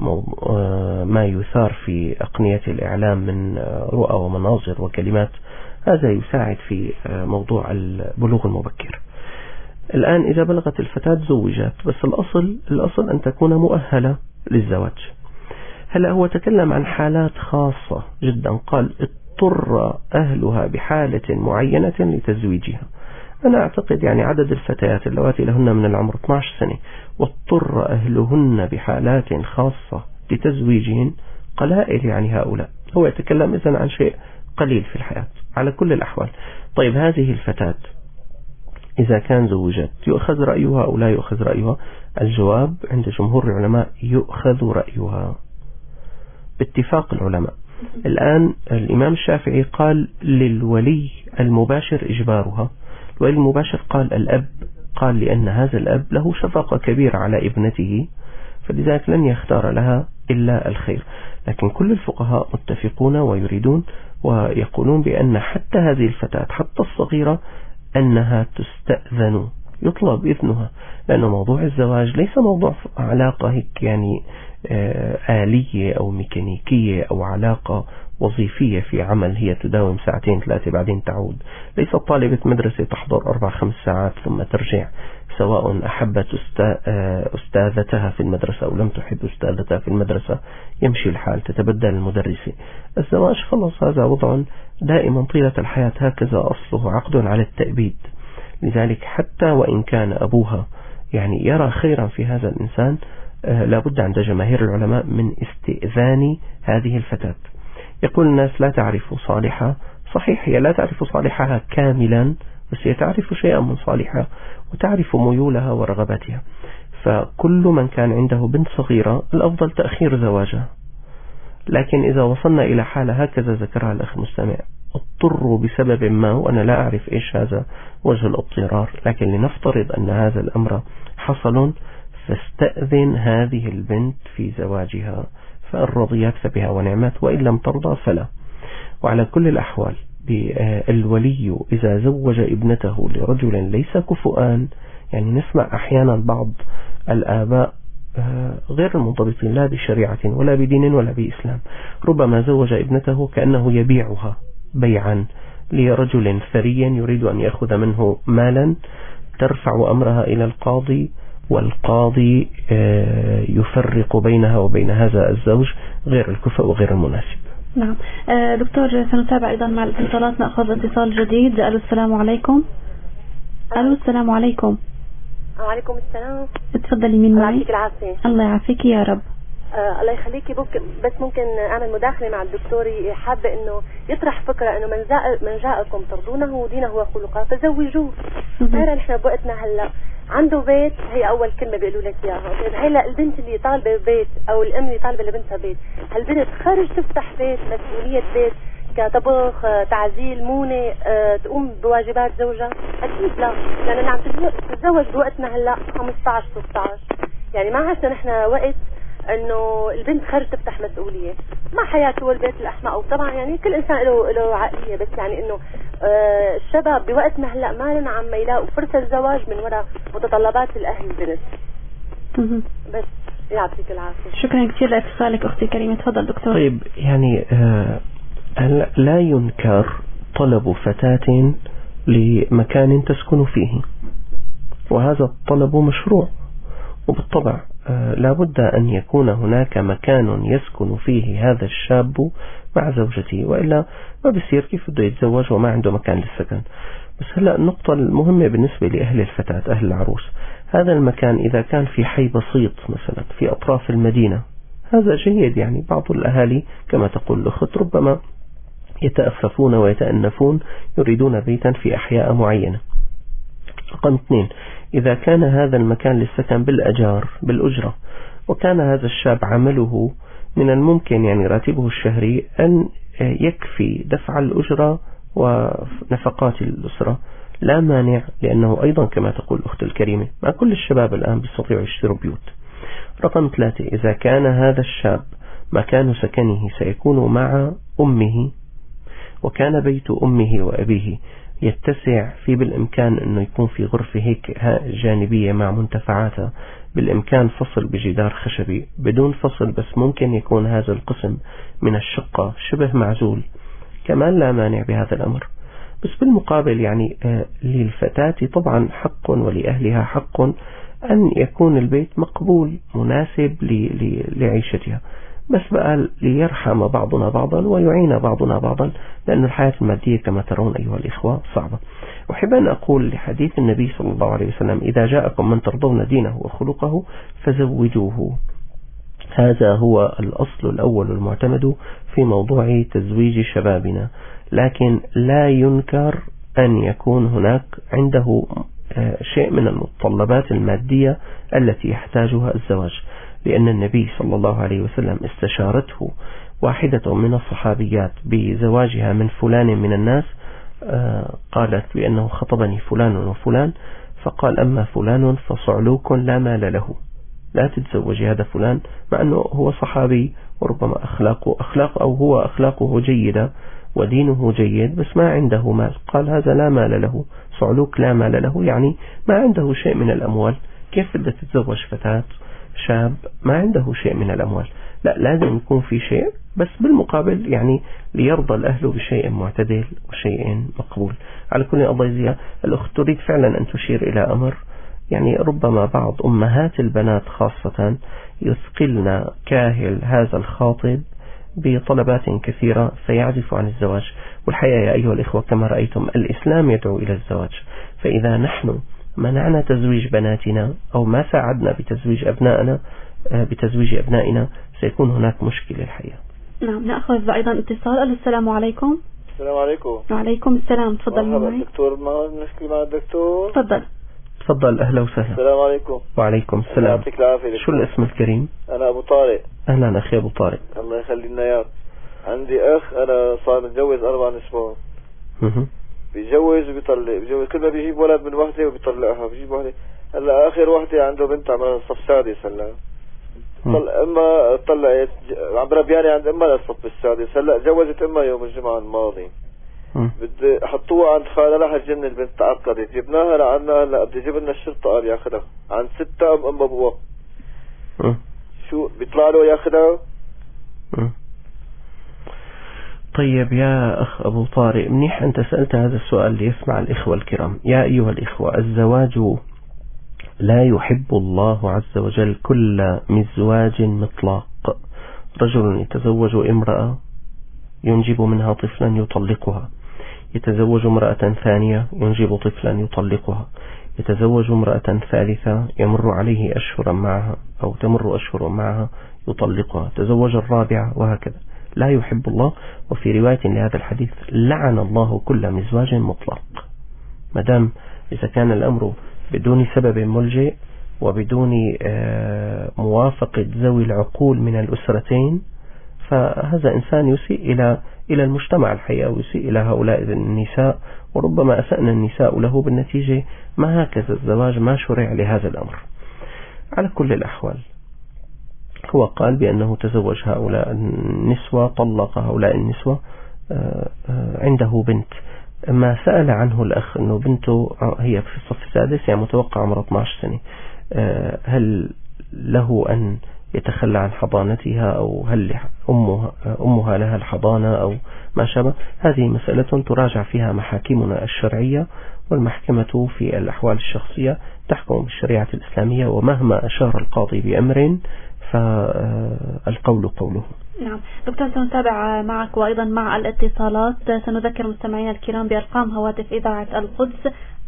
ما يثار في أقنية الإعلام من رؤى ومناظر وكلمات، هذا يساعد في موضوع البلوغ المبكر. الآن إذا بلغت الفتاة زوجت، بس الأصل أن تكون مؤهلة للزواج. هلا هو تكلم عن حالات خاصة جدا، قال اضطر أهلها بحالة معينة لتزويجها. أنا أعتقد يعني عدد الفتيات اللواتي لهن من العمر 12 سنة واضطر أهلهن بحالات خاصة لتزويجهن قلائل، يعني هؤلاء. هو يتكلم إذن عن شيء قليل في الحياة على كل الأحوال. طيب هذه الفتاة إذا كان زوجت يؤخذ رأيها أو لا يؤخذ رأيها؟ الجواب عند جمهور العلماء يؤخذ رأيها باتفاق العلماء. الآن الإمام الشافعي قال للولي المباشر إجبارها، الولي المباشر قال الأب، قال لأن هذا الأب له شفقة كبيرة على ابنته، فلذلك لن يختار لها إلا الخير. لكن كل الفقهاء متفقون ويريدون ويقولون بأن حتى هذه الفتاة حتى الصغيرة أنها تستأذن، يطلب إذنها، لأن موضوع الزواج ليس موضوع علاقة هيك يعني آلية أو ميكانيكية أو علاقة وظيفية في عمل هي تداوم 2-3 بعدين تعود. ليست طالبة مدرسة تحضر 4-5 ساعات ثم ترجع، سواء أحبت أستاذتها في المدرسة أو لم تحب أستاذتها في المدرسة يمشي الحال، تتبدل المدرسة. الزواج خلص هذا وضع دائما طيلة الحياة، هكذا أصله عقد على التأبيد. لذلك حتى وإن كان أبوها يعني يرى خيرا في هذا الإنسان، لابد عند جماهير العلماء من استئذان هذه الفتاة. يقول الناس لا تعرف صالحها، صحيح هي لا تعرف صالحها كاملا، بس هي تعرف شيئا من صالحها وتعرف ميولها ورغباتها. فكل من كان عنده بنت صغيرة الأفضل تأخير زواجها. لكن إذا وصلنا إلى حالة هكذا ذكرها الأخ المستمع، اضطروا بسبب ما، وأنا لا أعرف إيش هذا وجه الاضطرار، لكن لنفترض أن هذا الأمر حصل، فاستأذن هذه البنت في زواجها، فإن رضيت فبها ونعمت، وإن لم ترضى فلا. وعلى كل الأحوال بالولي إذا زوج ابنته لرجل ليس كفؤان، يعني نسمع أحيانا بعض الآباء غير المنضبطين لا بشريعة ولا بدين ولا بإسلام ربما زوج ابنته كأنه يبيعها بيعا لرجل ثري يريد أن يأخذ منه مالا، ترفع أمرها إلى القاضي، والقاضي يفرق بينها وبين هذا الزوج غير الكفء وغير المناسب. نعم دكتور، سنتابع أيضا مع الاتصالات. نأخذ اتصال جديد. ألو السلام عليكم. ألو السلام عليكم. وعليكم السلام. تفضلي. مين معي؟ الله يعطيك العافية. الله يعافيك يا رب. الله يخليكي. بس ممكن أعمل مداخلة مع الدكتور، حابة إنه يطرح فكرة إنه من جاءكم ترضونه دينه وخلقه فزوجوه. صار نحن بوقتنا هلا عنده بيت، هي أول كلمة بيقولوا لك إياها. هلا البنت اللي طالبة بيت أو الأم اللي طالبة لبنتها بيت، هالبنت خرج تفتح بيت، مسؤولية بيت كطبخ، تعزيل، مونة، تقوم بواجبات زوجها؟ أكيد لا، لأن عم تتزوج بوقتنا هلا 15 16، يعني ما عشنا نحن وقت انه البنت خرج تفتح مسؤولية مع حياته والبيت الأحمق. وطبعا يعني كل إنسان له عقلية، بس يعني انه الشباب بوقتنا هلا ما لنا عم يلاقوا فرصة الزواج من وراء متطلبات الأهل البنت. بس يعطيك العافية. شكرا كثير لاتصالك أختي كريمة. تفضل دكتور. طيب يعني لا ينكر طلب فتاة لمكان تسكن فيه، وهذا الطلب مشروع، وبالطبع لابد أن يكون هناك مكان يسكن فيه هذا الشاب مع زوجته، وإلا ما بيصير كيف بده يتزوج وما عنده مكان للسكن. بس هلأ النقطة المهمة بالنسبة لأهل الفتاة أهل العروس، هذا المكان إذا كان في حي بسيط مثلا في أطراف المدينة هذا جيد، يعني بعض الأهالي كما تقول الأخت ربما يتأففون ويتأنفون يريدون بيتا في أحياء معينة. رقم 2، إذا كان هذا المكان للسكن بالأجار بالأجرة، وكان هذا الشاب عمله من الممكن يعني راتبه الشهري أن يكفي دفع الأجرة ونفقات الأسرة، لا مانع، لأنه أيضا كما تقول الأخت الكريمة ما كل الشباب الآن بيستطيعوا يشتروا بيوت. رقم 3، إذا كان هذا الشاب مكان سكنه سيكون مع أمه، وكان بيت أمه وأبيه يتسع في بالإمكان أنه يكون في غرفة هيك جانبية مع منتفعاتها، بالإمكان فصل بجدار خشبي بدون فصل، بس ممكن يكون هذا القسم من الشقة شبه معزول، كمان لا مانع بهذا الأمر. بس بالمقابل يعني للفتاة طبعا حق ولأهلها حق أن يكون البيت مقبول مناسب لعيشتها، بس بقى ليرحم بعضنا بعضا ويعين بعضنا بعضا، لأن الحياة المادية كما ترون أيها الإخوة صعبة. أحب أن أقول لحديث النبي صلى الله عليه وسلم: إذا جاءكم من ترضون دينه وخلقه فزوجوه. هذا هو الأصل الأول المعتمد في موضوع تزويج شبابنا، لكن لا ينكر أن يكون هناك عنده شيء من المتطلبات المادية التي يحتاجها الزواج، لأن النبي صلى الله عليه وسلم استشارته واحدة من الصحابيات بزواجها من فلان من الناس، قالت بأنه خطبني فلان وفلان، فقال: أما فلان فصعلوك لا مال له، لا تتزوج هذا فلان، مع أنه هو صحابي وربما أخلاقه جيدة ودينه جيد، بس ما عنده مال. قال: هذا لا مال له، صعلوك لا مال له، يعني ما عنده شيء من الأموال. كيف بدها تتزوج فتاة شاب ما عنده شيء من الأموال؟ لا، لازم يكون في شيء، بس بالمقابل يعني ليرضى الأهل بشيء معتدل وشيء مقبول. على كل الله يجزيها الأخت تريد فعلا أن تشير إلى أمر، يعني ربما بعض أمهات البنات خاصة يثقلن كاهل هذا الخاطب بطلبات كثيرة فيعزف عن الزواج. والحقيقة يا أيها الإخوة كما رأيتم الإسلام يدعو إلى الزواج، فإذا نحن منعنا تزويج بناتنا أو ما ساعدنا بتزويج أبنائنا سيكون هناك مشكلة الحقيقة. نعم، نأخذ أيضا اتصال. السلام عليكم. السلام عليكم. وعليكم السلام. تفضل. مرحبا دكتور، ما نشكي مع الدكتور. تفضل. أهلا وسهلا. السلام عليكم. وعليكم السلام. يعطيك العافية. شو الاسم الكريم؟ أنا أبو طارق. أهلا أخي أبو طارق. الله يخلي لنا إياك. عندي أخ أنا صار متجوز 4 أسبوع. بيتجوز وبيطلق، بيتجوز كل ما بيجيب ولد من وحدة وبيطلقها، بيجيب وحدة. هلا آخر وحدة عنده بنت عمرها صف سادس، هلا أما طلعت عم بربياني عند أمها للصف السادس، هلا جوزت أمها يوم الجمعة الماضي. بدي حطوها عند خالها لها الجنة. البنت تعقدت، جبناها لعنا، هلا بده يجيب لنا الشرطة قال ياخذها عند 6 أم بابوها. شو بيطلع له ياخذها؟ طيب يا أخ أبو طارق، منيح أنت سألت هذا السؤال ليسمع الإخوة الكرام. يا أيها الإخوة، الزواج لا يحب الله عز وجل كل مزواج مطلق. رجل يتزوج امرأة ينجب منها طفلا يطلقها، يتزوج امرأة ثانية ينجب طفلا يطلقها، يتزوج امرأة ثالثة يمر عليه أشهرا معها أو تمر أشهر معها يطلقها، تزوج الرابعة وهكذا. لا يحب الله. وفي رواية لهذا الحديث لعن الله كل مزواج مطلق. مدام إذا كان الأمر بدون سبب ملجئ وبدون موافقة ذوي العقول من الأسرتين، فهذا إنسان يسيء إلى المجتمع الحقيقة، ويسيء إلى هؤلاء النساء، وربما أسأنا النساء له بالنتيجة. ما هكذا الزواج، ما شرع لهذا الأمر. على كل الأحوال هو قال بأنه تزوج هؤلاء النسوة، طلق هؤلاء النسوة، عنده بنت. ما سأل عنه الأخ أنه بنته هي في الصف السادس، يعني متوقع عمرها 12 سنة، هل له أن يتخلى عن حضانتها، أو هل أمها لها الحضانة أو ما شابه؟ هذه مسألة تراجع فيها محاكمنا الشرعية، والمحكمة في الأحوال الشخصية تحكم بالشريعة الإسلامية، ومهما أشار القاضي بأمر فالقول قوله. نعم دكتور، سنتابع معك وأيضا مع الاتصالات. سنذكر مستمعينا الكرام بأرقام هواتف إذاعة القدس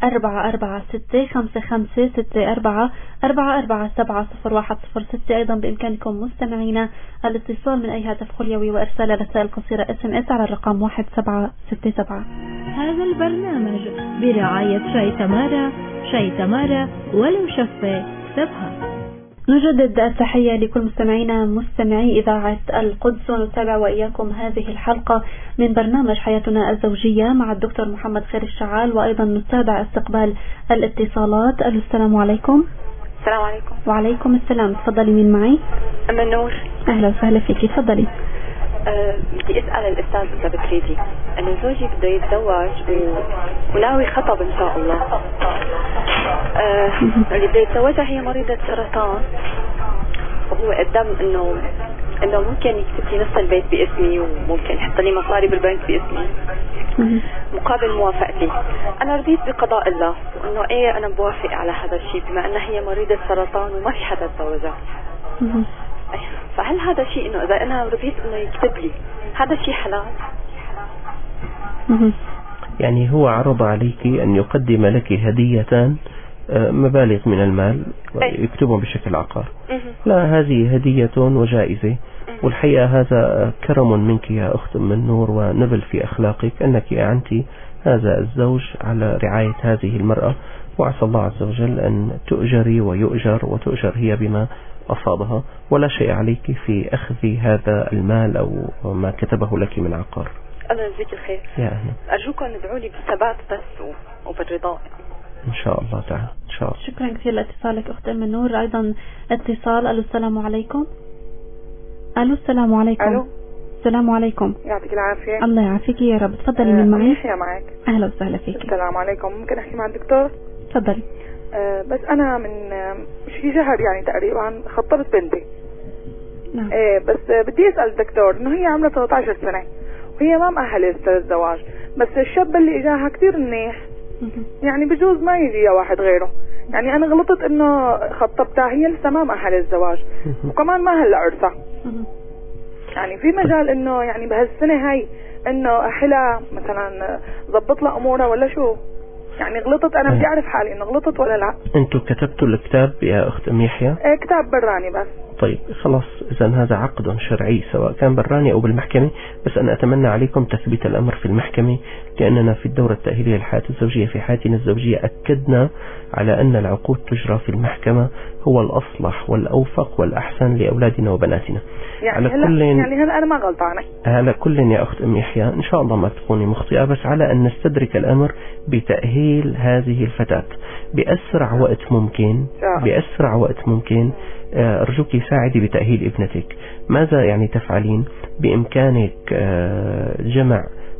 446-55-64-44-701-06. أيضا بإمكانكم مستمعينا الاتصال من أي هاتف خليوي وإرسال رسائل قصيرة SMS على الرقم 1767. هذا البرنامج برعاية شاي تمارا، شاي تمارا ولو شفة سبها. نجدد التحية لكل مستمعينا مستمعي إذاعة القدس، ونتابع وإياكم هذه الحلقة من برنامج حياتنا الزوجية مع الدكتور محمد خير الشعال، وأيضا نتابع استقبال الاتصالات. السلام عليكم. السلام عليكم. وعليكم السلام. تفضلي، مين معي؟ أم نور. أهلا وسهلا فيكي، تفضلي. بدي أسأل الأستاذ إذا بتريدي، أنه زوجي بده يتزوج وناوي خطب إن شاء الله. اللي بده يتزوجها هي مريضة سرطان، وهو قدم إنه ممكن يكتب لي نص البيت باسمي، وممكن يحط لي مصاري بالبنك باسمي مقابل موافقتي. أنا رضيت بقضاء الله، وإنه إيه أنا بوافق على هذا الشيء بما أنها هي مريضة سرطان وما في حدا تزوجها. فهل هذا شيء إنه إذا أنا رضيت إنه يكتب لي هذا شيء حلال؟ يعني هو عرض عليك أن يقدم لك هدية مبالغ من المال يكتبهم بشكل عقار. لا، هذه هدية وجائزة، والحقيقة هذا كرم منك يا أخت من نور، ونبل في أخلاقك أنك أعنتي هذا الزوج على رعاية هذه المرأة، وعسى الله عز وجل أن تؤجري ويؤجر، وتؤجر هي بما أصابها، ولا شيء عليك في أخذ هذا المال أو ما كتبه لك من عقار. الله يجزيك الخير. أرجوكم ادعوا لي بالثبات بس وبالرضا إن شاء الله تعالى، إن شاء الله. شكرا كثير لاتصالك أخت من نور. أيضا اتصال. ألو، السلام عليكم. ألو، السلام عليكم. ألو، السلام عليكم. يعطيك العافية. الله يعافيك يا رب. تفضلي، من معي؟ يحيى معك. أهلا وسهلا فيك. السلام عليكم. ممكن أحكي مع الدكتور؟ تفضلي. بس أنا من شي شهر يعني تقريبا خطبت بنتي. نعم. بس بدي أسأل الدكتور إنه هي عمرها 13 سنة وهي ما مأهلة للزواج، بس الشاب اللي إجاها كتير منيح، يعني بجوز ما يجي واحد غيره. يعني أنا غلطت إنه خطبتها، هي لسه ما مأهلة للزواج وكمان ما هلا عرسها. يعني في مجال إنه يعني بهالسنة هاي إنه أحلى مثلا ضبط لها أمورها ولا شو؟ يعني غلطت، أنا بدي أعرف حالي إنه غلطت ولا لا. أنتوا كتبتوا الكتاب يا أخت أم يحيى؟ كتاب براني بس. طيب خلاص، إذا هذا عقد شرعي سواء كان براني أو بالمحكمة، بس أنا أتمنى عليكم تثبيت الأمر في المحكمة، لأننا في الدورة التأهيلية للحياة الزوجية في حياتنا الزوجية أكدنا على أن العقود تجرى في المحكمة، هو الأصلح والأوفق والأحسن لأولادنا وبناتنا. يعني هلا أنا ما غلطانة. على كل يا أخت أم يحيى، إن شاء الله ما تكوني مخطئة، بس على أن نستدرك الأمر بتأهيل هذه الفتاة بأسرع وقت ممكن. بأسرع وقت ممكن. أرجوك ساعدي بتأهيل ابنتك. ماذا يعني تفعلين؟ بإمكانك جمع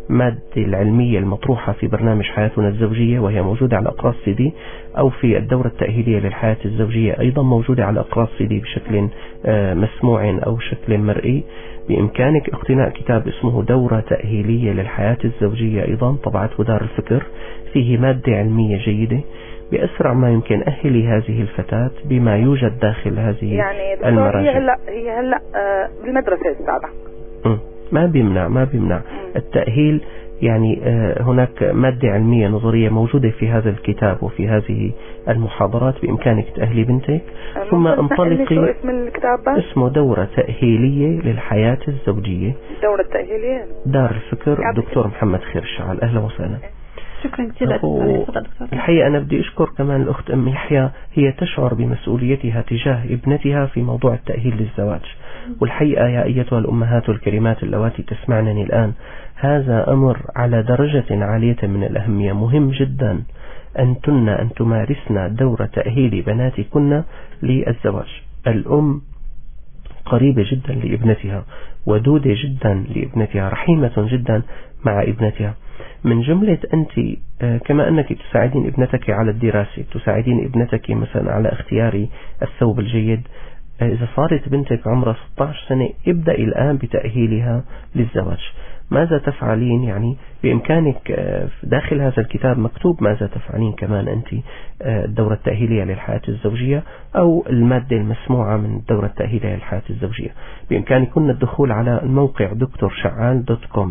المادة العلمية المطروحة في برنامج حياتنا الزوجية، وهي موجودة على أقراص CD، أو في الدورة التأهيلية للحياة الزوجية أيضا موجودة على أقراص CD بشكل مسموع أو شكل مرئي. بإمكانك اقتناء كتاب اسمه دورة تأهيلية للحياة الزوجية، أيضا طبعته دار الفكر، فيه مادة علمية جيدة. بأسرع ما يمكن أهلي هذه الفتاة بما يوجد داخل هذه يعني المراجع. هي هلا بالمدرسة السابعة. ما بيمنع التأهيل. يعني هناك مادة علمية نظرية موجودة في هذا الكتاب وفي هذه المحاضرات، بإمكانك تأهلي بنتك. ثم انطلقي. اسم الكتاب بس؟ اسمه دورة تأهيلية للحياة الزوجية، دورة تأهيلية دار الفكر، الدكتور محمد خير الشعال. أهلا وسهلا. شكرا كثير. الحقيقة أنا بدي أشكر كمان الأخت أم يحيى، هي تشعر بمسؤوليتها تجاه ابنتها في موضوع التأهيل للزواج. والحقيقة يا أيتها الأمهات الكريمات اللواتي تسمعنني الآن، هذا أمر على درجة عالية من الأهمية. مهم جدا أنتن أن تمارسن دورة تأهيل بناتكن للزواج. الأم قريبة جدا لابنتها، ودودة جدا لابنتها، رحيمة جدا مع ابنتها. من جملة أنت كما أنك تساعدين ابنتك على الدراسة، تساعدين ابنتك مثلا على اختيار الثوب الجيد. إذا صارت بنتك عمرها 16 سنة، ابدأ الآن بتأهيلها للزواج. ماذا تفعلين؟ يعني بإمكانك داخل هذا الكتاب مكتوب ماذا تفعلين كمان أنت. الدورة التأهيلية للحياة الزوجية أو المادة المسموعة من الدورة التأهيلية للحياة الزوجية. بإمكانكم الدخول على الموقع دكتورشعال.com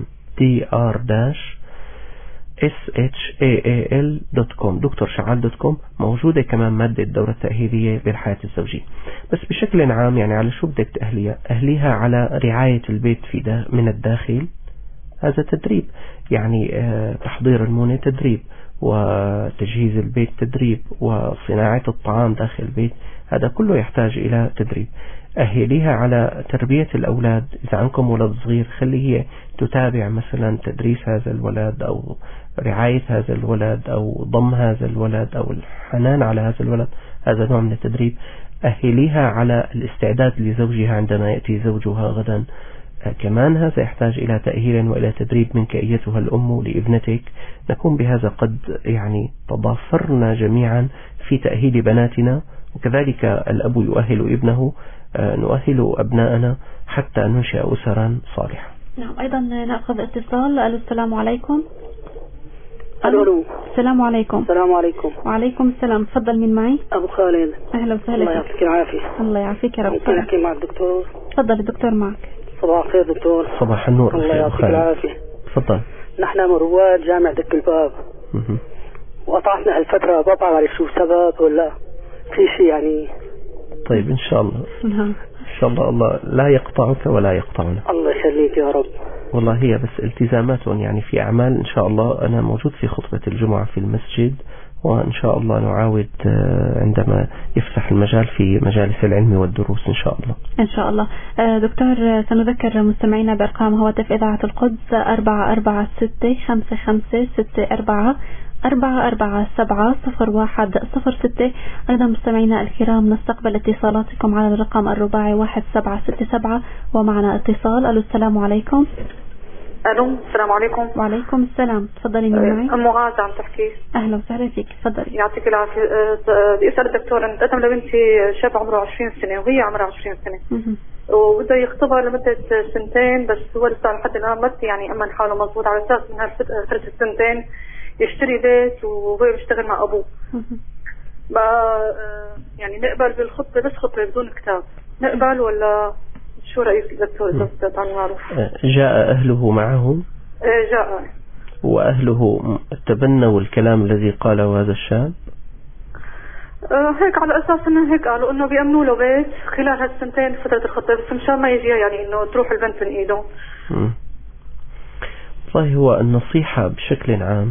dr-shaal.com دكتورشعال.com. موجودة كمان مادة الدورة التأهيلية للحياة الزوجية. بس بشكل عام يعني على شو بدك تأهليها؟ أهليها على رعاية البيت من الداخل، هذا تدريب. يعني تحضير المونة تدريب، وتجهيز البيت تدريب، وصناعة الطعام داخل البيت، هذا كله يحتاج إلى تدريب. أهليها على تربية الأولاد. إذا عندكم ولد صغير، خليه هي تتابع مثلا تدريس هذا الولد أو رعاية هذا الولد أو ضم هذا الولد أو الحنان على هذا الولد، هذا نوع من التدريب. أهليها على الاستعداد لزوجها عندما يأتي زوجها غدا، كمان هذا يحتاج إلى تأهيل وإلى تدريب منك أيتها الأم لابنتك. نكون بهذا قد يعني تضافرنا جميعا في تأهيل بناتنا، وكذلك الأب يؤهل ابنه، نؤهل أبناءنا حتى ننشئ أسرا صالحة. نعم. أيضا نأخذ اتصال. السلام عليكم. ألو. السلام عليكم. السلام عليكم. وعليكم السلام. تفضل. من معي؟ أبو خالد. أهلا وسهلا. الله يعطيك العافية. الله يعافيك يا رب. ممكن أحكي مع الدكتور؟ تفضل الدكتور معك. صباح الخير دكتور. صباح النور. الله يعطيك العافية. تفضل. نحن من رواد جامعة دك الباب، وقطعتنا هالفترة، بابا ما شو سبب ولا في شيء يعني. طيب إن شاء الله. إن شاء الله لا يقطعك ولا يقطعنا. الله يخليك يا رب. والله هي بس التزامات يعني في أعمال. إن شاء الله أنا موجود في خطبة الجمعة في المسجد، وإن شاء الله نعاود عندما يفتح المجال في مجالس العلم والدروس إن شاء الله. إن شاء الله. دكتور، سنذكر مستمعينا بأرقام هواتف إذاعة القدس 4465564 4470106. أيضا مستمعينا الكرام نستقبل اتصالاتكم على الرقم الرباعي 1767. ومعنا اتصال. ألو السلام عليكم. ألو السلام عليكم. وعليكم السلام. تفضلي. من معي؟ أم غازة عم تحكي. أهلا وسهلا فيك. تفضلي. يعطيك العافية. بدي أسأل الدكتور، أنا متقدم لبنتي شاب عمره 20 سنة وهي عمرها 20 سنة وبده يخطبها لمدة 2 بس هو لسه لحد الآن ما يعني أمن حاله مضبوط، على أساس من هالفترة 2 يشتري بيت وهو بيشتغل مع أبوه. يعني نقبل بالخطبة بس خطبة بدون كتاب، نقبل ولا شو رأيك دكتور إذا بتتعامل معروف؟ جاء أهله معه؟ جاء. وأهله تبنوا الكلام الذي قاله هذا الشاب؟ هيك على أساس إنه هيك قالوا إنه بيأمنوا له بيت خلال هالسنتين فترة الخطبة، بس مشان ما يجي يعني إنه تروح البنت من إيده. والله هو النصيحة بشكل عام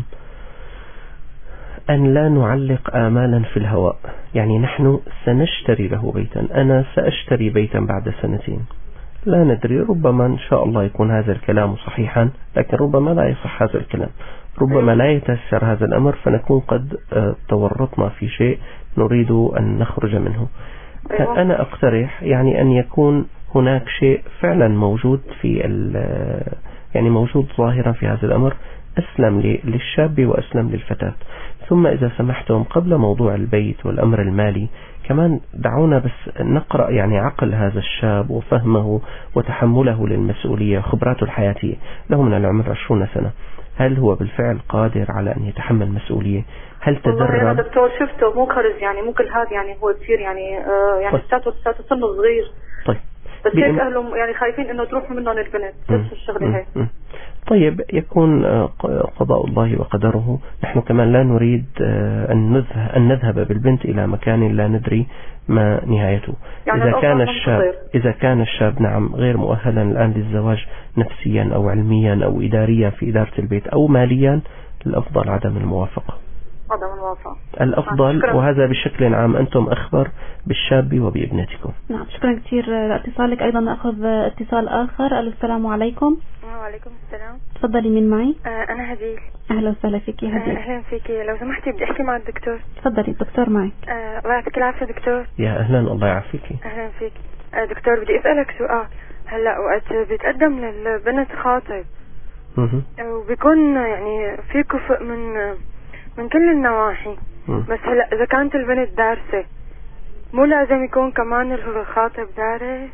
أن لا نعلق آمالا في الهواء. يعني نحن سنشتري له بيتا، أنا سأشتري بيتا بعد 2 لا ندري، ربما إن شاء الله يكون هذا الكلام صحيحا، لكن ربما لا يصح هذا الكلام، ربما لا يتأثر هذا الأمر، فنكون قد تورطنا في شيء نريد أن نخرج منه. أنا أقترح يعني أن يكون هناك شيء فعلا موجود في يعني موجود ظاهرا في هذا الأمر، أسلم للشاب وأسلم للفتاة. ثم إذا سمحتم قبل موضوع البيت والأمر المالي كمان دعونا بس نقرأ يعني عقل هذا الشاب وفهمه وتحمله للمسؤولية وخبراته الحياتية. له من العمر 20 سنة، هل هو بالفعل قادر على أن يتحمل مسؤولية؟ هل تدرب؟ والله أنا دكتور شفته مو خرج يعني مو كل هذا يعني هو تصير يعني ستاته سنه صغير. طيب بس هيك أهلهم يعني خايفين إنه تروح منهم البنت بس الشغلة هيك. طيب يكون قضاء الله وقدره. نحن كمان لا نريد أن نذهب بالبنت إلى مكان لا ندري ما نهايته. يعني إذا كان الشاب نعم غير مؤهلا الآن للزواج نفسيا أو علميا أو إداريا في إدارة البيت أو ماليا، الأفضل عدم الموافقة. الأفضل، وهذا بشكل عام أنتم أخبر بالشاب وبابنتكم. نعم شكرا كثير لاتصالك. أيضا نأخذ اتصال آخر. السلام عليكم. وعليكم السلام. تفضلي، من معي؟ أنا هديل. أهلا وسهلا فيك هديل. أهلا فيك. لو سمحتي بدي أحكي مع الدكتور. تفضلي الدكتور معك. الله يعطيك العافية دكتور. يا أهلا، الله يعافيك. أهلا فيك. دكتور بدي أسألك سؤال. هلا وقت بيتقدم للبنت خاطب وبيكون يعني في كفء من كل النواحي، بس هلا إذا كانت البنت دارسة مو لازم يكون كمان الخاطب دارس؟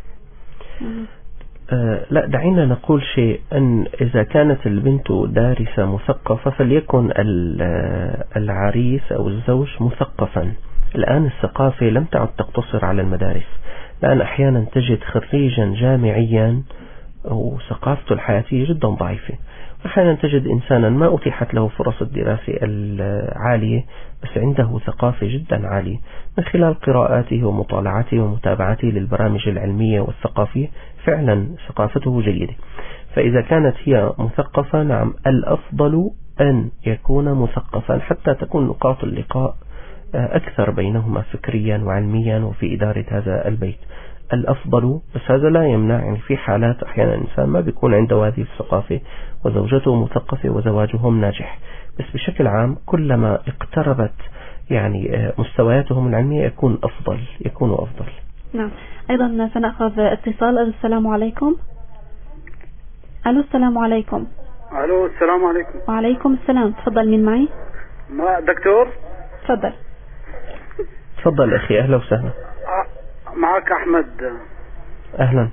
لا، دعينا نقول شيء، أن إذا كانت البنت دارسة مثقفة فليكن العريس أو الزوج مثقفا. الآن الثقافة لم تعد تقتصر على المدارس، الآن أحيانا تجد خريجا جامعيا وثقافته الحياتية جدا ضعيفة، أحيانا تجد إنسانا ما أتيحت له فرص الدراسة العالية بس عنده ثقافة جدا عالية من خلال قراءاته ومطالعته ومتابعته للبرامج العلمية والثقافية، فعلا ثقافته جيدة. فإذا كانت هي مثقفة نعم الأفضل أن يكون مثقفا حتى تكون نقاط اللقاء أكثر بينهما فكريا وعلميا وفي إدارة هذا البيت الأفضل. بس هذا لا يمنع يعني في حالات أحيانا الإنسان ما بيكون عنده هذه الثقافة وزوجته مثقفة وزواجهم ناجح، بس بشكل عام كلما اقتربت يعني مستوياتهم العلمية يكونوا أفضل. نعم. أيضا سنأخذ اتصال. السلام عليكم. ألو السلام عليكم. ألو السلام عليكم. وعليكم السلام. تفضل، من معي؟ دكتور. تفضل. تفضل أخي، أهلا وسهلا. معك أحمد. أهلا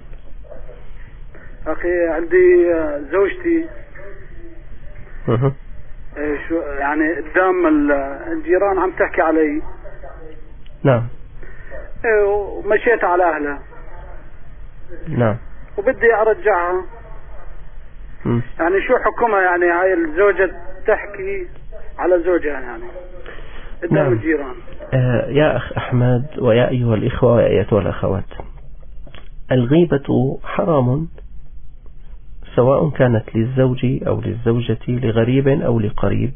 أخي. عندي زوجتي شو يعني قدام الجيران عم تحكي علي. نعم. ومشيت على أهلها. نعم. وبدي أرجعها. يعني شو حكمها يعني هاي الزوجة تحكي على زوجها يعني قدام الجيران؟ يا أخ أحمد ويا أيها الإخوة ويا أيتها الأخوات، الغيبة حرام سواء كانت للزوج أو للزوجة، لغريب أو لقريب.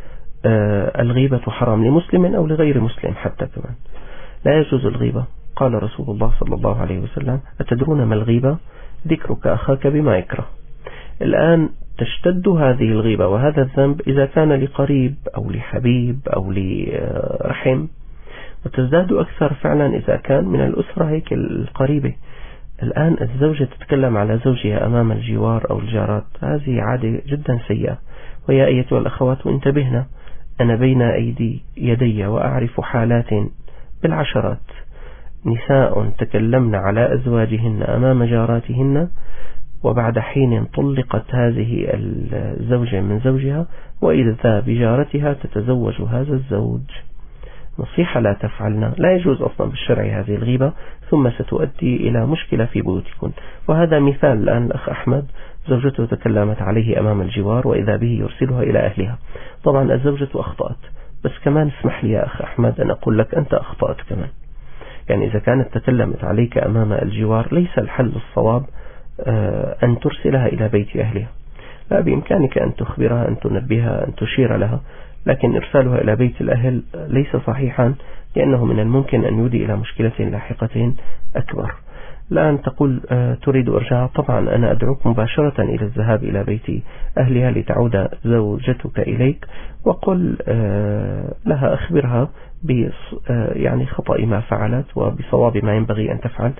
الغيبة حرام لمسلم أو لغير مسلم حتى كمان لا يجوز الغيبة. قال رسول الله صلى الله عليه وسلم: أتدرون ما الغيبة؟ ذكرك أخاك بما يكره. الآن تشتد هذه الغيبة وهذا الذنب إذا كان لقريب أو لحبيب أو لرحم، وتزداد أكثر فعلا إذا كان من الأسرة هيك القريبة. الآن الزوجة تتكلم على زوجها أمام الجوار أو الجارات، هذه عادة جدا سيئة. ويا أيتها الأخوات وانتبهنا، أنا بين يدي وأعرف حالات بالعشرات نساء تكلمن على أزواجهن أمام جاراتهن، وبعد حين طلقت هذه الزوجة من زوجها وإذا بجارتها تتزوج هذا الزوج. نصيحة لا تفعلنا، لا يجوز أصلا بالشرع هذه الغيبة، ثم ستؤدي إلى مشكلة في بيوتكم. وهذا مثال الآن الأخ أحمد، زوجته تكلمت عليه أمام الجوار وإذا به يرسلها إلى أهلها. طبعا الزوجة أخطأت، بس كمان اسمح لي يا أخ أحمد أن أقول لك أنت أخطأت كمان. يعني إذا كانت تكلمت عليك أمام الجوار ليس الحل الصواب أن ترسلها إلى بيت أهلها، لا، بإمكانك أن تخبرها، أن تنبهها، أن تشير لها، لكن إرسالها إلى بيت الأهل ليس صحيحا، لأنه من الممكن أن يؤدي إلى مشكلة لاحقة أكبر. الآن تقول تريد إرجاع، طبعا أنا أدعوك مباشرة إلى الذهاب إلى بيت أهلها لتعود زوجتك إليك، وقل لها، أخبرها يعني خطأ ما فعلت وبصواب ما ينبغي أن تفعل.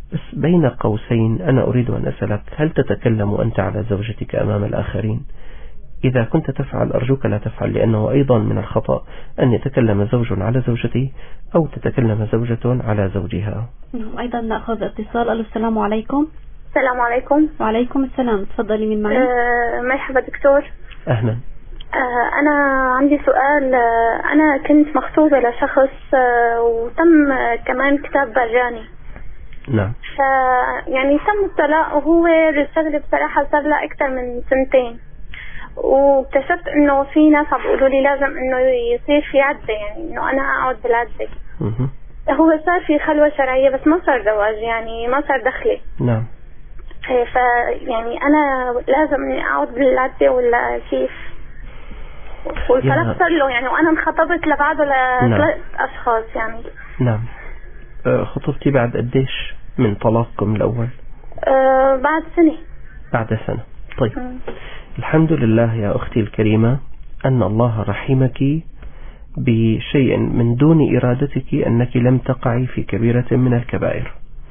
بس بين قوسين أنا أريد أن أسألك، هل تتكلم أنت على زوجتك أمام الآخرين؟ إذا كنت تفعل أرجوك لا تفعل، لأنه أيضا من الخطأ أن يتكلم زوج على زوجته أو تتكلم زوجة على زوجها. أيضا نأخذ اتصال. السلام عليكم. السلام عليكم. وعليكم السلام. تفضلي من معي. مرحبا دكتور. أهلا. أنا عندي سؤال. أنا كنت مخطوبة لشخص وتم كمان كتاب برجاني. نعم. يعني تم الطلاق وهو الشغل بصراحة صار له أكثر من 2 سنين، واكتشفت إنه في ناس عم بيقولوا لي لازم إنه يصير في عدة، يعني إنه أنا أقعد بالعدة. هو صار في خلوة شرعية بس ما صار زواج، يعني ما صار دخلة. نعم. يعني أنا لازم إني أقعد بالعدة ولا كيف؟ والطلاق صار له يعني، وأنا انخطبت لبعده ل3 أشخاص يعني. نعم. خطبتي بعد قديش من طلاقكم الأول؟ بعد سنة. بعد سنة. طيب. الحمد لله يا أختي الكريمة أن الله رحمك بشيء من دون إرادتك، أنك لم تقعي في كبيرة من الكبائر.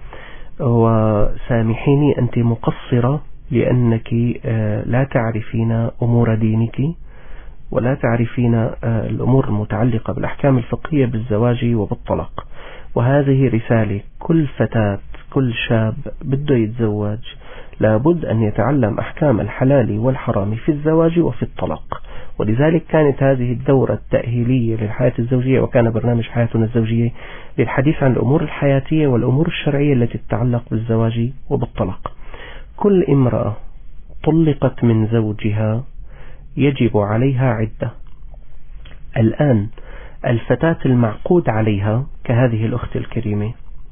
وسامحيني أنت مقصرة لأنك لا تعرفين أمور دينك ولا تعرفين الأمور المتعلقة بالأحكام الفقهية بالزواج وبالطلاق. وهذه رسالة كل فتاة كل شاب بده يتزوج لابد أن يتعلم أحكام الحلال والحرام في الزواج وفي الطلاق. ولذلك كانت هذه الدورة التأهيلية للحياة الزوجية، وكان برنامج حياتنا الزوجية للحديث عن الأمور الحياتية والأمور الشرعية التي تتعلق بالزواج وبالطلاق. كل امرأة طلقت من زوجها يجب عليها عدة. الآن الفتاة المعقود عليها كهذه الأخت الكريمة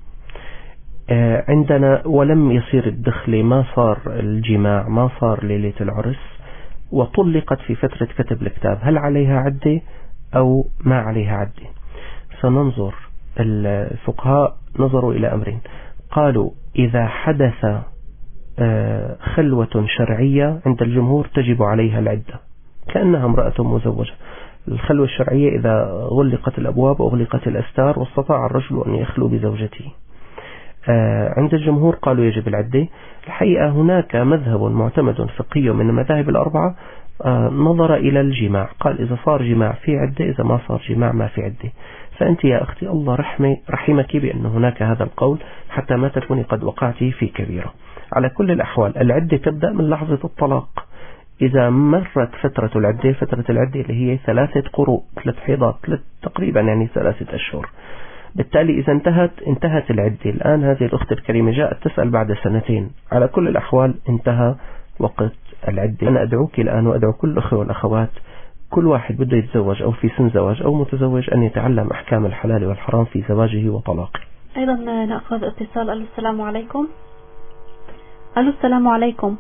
عندنا ولم يصير الدخل، ما صار الجماع، ما صار ليلة العرس، وطلقت في فترة كتب الكتاب، هل عليها عدة أو ما عليها عدة؟ سننظر. الفقهاء نظروا إلى أمرين، قالوا إذا حدث خلوة شرعية عند الجمهور تجب عليها العدة كأنها امرأة مزوجة. الخلوة الشرعية إذا غلقت الأبواب وأغلقت الأستار واستطاع الرجل أن يخلو بزوجته. عند الجمهور قالوا يجب العدة. الحقيقة هناك مذهب معتمد فقهي من المذاهب الأربعة نظر إلى الجماع، قال إذا صار جماع في عدة، إذا ما صار جماع ما في عدة. فأنت يا أختي الله رحمك بأن هناك هذا القول حتى ما تكوني قد وقعت في كبيرة. على كل الأحوال العدة تبدأ من لحظة الطلاق. إذا مرت فترة العدة، فترة العدة اللي هي 3 قروء 3 حيضات تقريبا يعني 3 أشهر، بالتالي إذا انتهت العدة. الآن هذه الأخت الكريمة جاءت تسأل بعد 2 على كل الأحوال انتهى وقت العدة. أنا أدعوك الآن وأدعو كل الأخوة والأخوات، كل واحد بده يتزوج أو في سن زواج أو متزوج أن يتعلم أحكام الحلال والحرام في زواجه وطلاقه. أيضا نأخذ اتصال. السلام عليكم. السلام عليكم.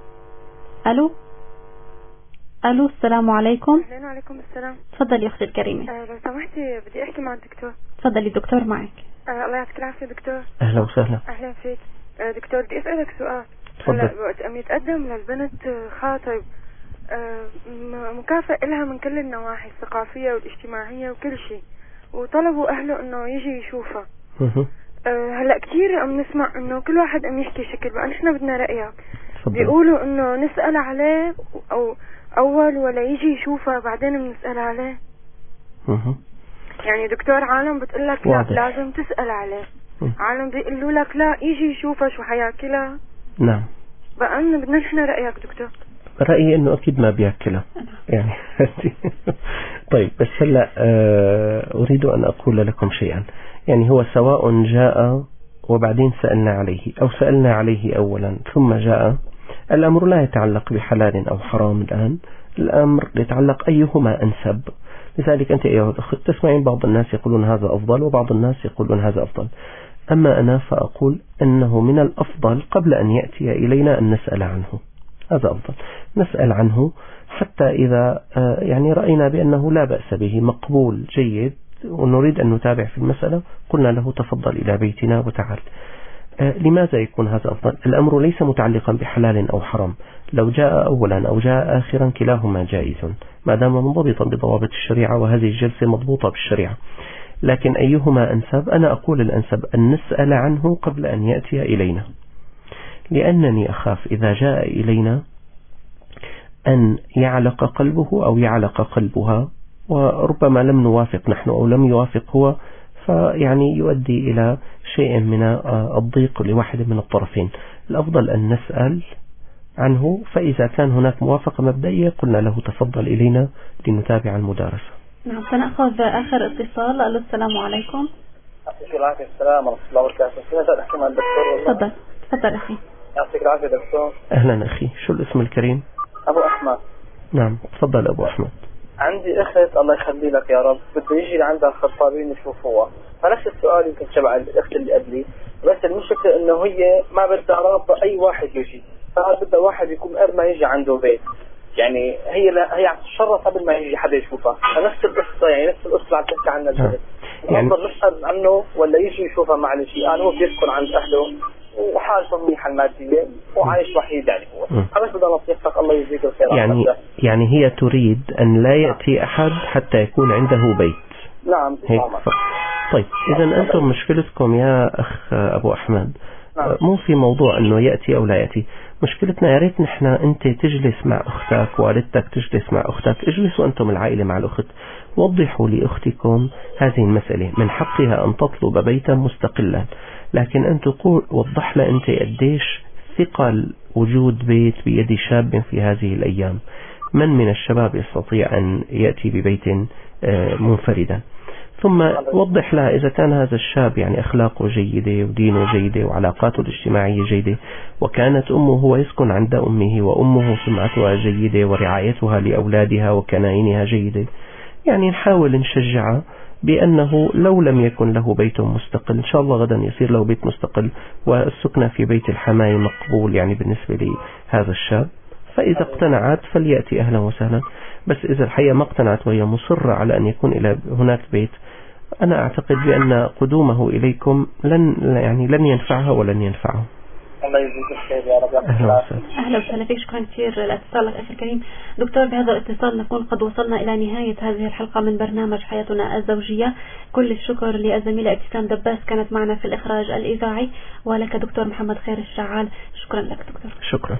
السلام عليكم. وعليكم السلام. تفضلي أختي الكريمة. لو سمحتي بدي أحكي مع الدكتور. تفضلي الدكتور معك. الله يعطيك العافية دكتور. أهلا وسهلا. أهلا فيك دكتور. بدي أسألك سؤال. تفضل. وقت أم يتقدم للبنت خاطب مكافئ لها من كل النواحي الثقافية والاجتماعية وكل شيء، وطلبوا أهله إنه يجي يشوفها. هلا كثير عم نسمع إنه كل واحد عم يحكي شكل، بقى نحن بدنا رأيك. بيقولوا إنه نسأل عليه أو أول ولا يجي يشوفها بعدين بنسأل عليه. يعني دكتور عالم بتقلك لا لازم تسأل عليه، عالم بيقولوا لك لا يجي يشوفها شو حياكلها. نعم. بقى بدنا نحن رأيك دكتور. رأيي إنه أكيد ما بياكلها يعني. طيب بس هلا أريد أن أقول لكم شيئا. يعني هو سواء جاء وبعدين سألنا عليه أو سألنا عليه أولا ثم جاء، الأمر لا يتعلق بحلال أو حرام الآن، الأمر يتعلق أيهما أنسب. لذلك أنت أيها الأخت تسمعين بعض الناس يقولون هذا أفضل وبعض الناس يقولون هذا أفضل. أما أنا فأقول أنه من الأفضل قبل أن يأتي إلينا أن نسأل عنه، هذا أفضل. نسأل عنه حتى إذا يعني رأينا بأنه لا بأس به مقبول جيد ونريد أن نتابع في المسألة قلنا له تفضل إلى بيتنا وتعال. لماذا يكون هذا أفضل؟ الأمر ليس متعلقا بحلال أو حرام، لو جاء أولا أو جاء آخرا كلاهما جائز ما دام منضبطا بضوابط الشريعة، وهذه الجلسة مضبوطة بالشريعة. لكن أيهما أنسب؟ أنا أقول الأنسب أن نسأل عنه قبل أن يأتي إلينا، لأنني أخاف إذا جاء إلينا أن يعلق قلبه أو يعلق قلبها، وربما لم نوافق نحن أو لم يوافق هو، فيعني يؤدي إلى شيء من الضيق لواحد من الطرفين. الأفضل أن نسأل عنه، فإذا كان هناك موافقة مبدئية قلنا له تفضل إلينا لنتابع المدارسة. نعم، سنأخذ آخر اتصال. السلام عليكم. يعطيك العافية. السلام ورحمة الله وبركاته. سمعت أحكي مع الدكتور. تفضل أخي. يعطيك العافية دكتور. أهلا أخي، شو الاسم الكريم؟ أبو أحمد. نعم تفضل أبو أحمد. عندي أخت الله يخلي لك يا رب، بده يجي لعندها خطابين يشوفوها، فنفس السؤال يمكن شبع الأخت اللي قبلي، بس المشكلة إنه هي ما بدها رابطة أي واحد يجي، فهل بدها واحد يكون قبل ما يجي عنده بيت، يعني هي عم تتشرط قبل ما يجي حدا يشوفها، فنفس القصة يعني نفس القصة اللي عم تحكي عنها البنت، يعني نسأل عنه ولا يجي يشوفها مع شيء، يعني هو بيسكن عند أهله وحالته منيحة المادية وعايش وحيد، يعني هو بس بدنا نصيحتك الله يجزيك الخير. يعني هي تريد أن لا يأتي أحد حتى يكون عنده بيت. نعم. طيب إذا أنتم مشكلتكم يا أخ أبو أحمد مو في موضوع أنه يأتي أو لا يأتي، مشكلتنا يا ريت نحن أنت تجلس مع أختك والدتك تجلس مع أختك، اجلسوا أنتم العائلة مع الأخت، وضحوا لأختكم هذه المسألة، من حقها أن تطلب بيتا مستقلا، لكن أن تقول وضح لها أنت قديش ثقل وجود بيت بيد شاب في هذه الأيام. من الشباب يستطيع أن يأتي ببيت منفردا؟ ثم وضح لها إذا كان هذا الشاب يعني أخلاقه جيدة ودينه جيدة وعلاقاته الاجتماعية جيدة، وكانت أمه هو يسكن عند أمه وأمه سمعتها جيدة ورعايتها لأولادها وكنائنها جيدة، يعني نحاول نشجعها بأنه لو لم يكن له بيت مستقل إن شاء الله غدا يصير له بيت مستقل، والسكنة في بيت الحماية مقبول يعني بالنسبة لهذا الشاب، فإذا اقتنعت فليأتي أهلا وسهلا. بس إذا الحقيقة ما اقتنعت وهي مصرة على أن يكون إلى هناك بيت، أنا أعتقد بأن قدومه إليكم لن ينفعها ولن ينفعه. الله يجزيك الخير يا رب. أهلا وسهلا فيك، شكرا كثير لاتصالك أخي الكريم. دكتور، بهذا الاتصال نكون قد وصلنا إلى نهاية هذه الحلقة من برنامج حياتنا الزوجية. كل الشكر للزميلة ابتسام دباس كانت معنا في الإخراج الإذاعي، ولك دكتور محمد خير الشعال. شكرا لك دكتور. شكرا.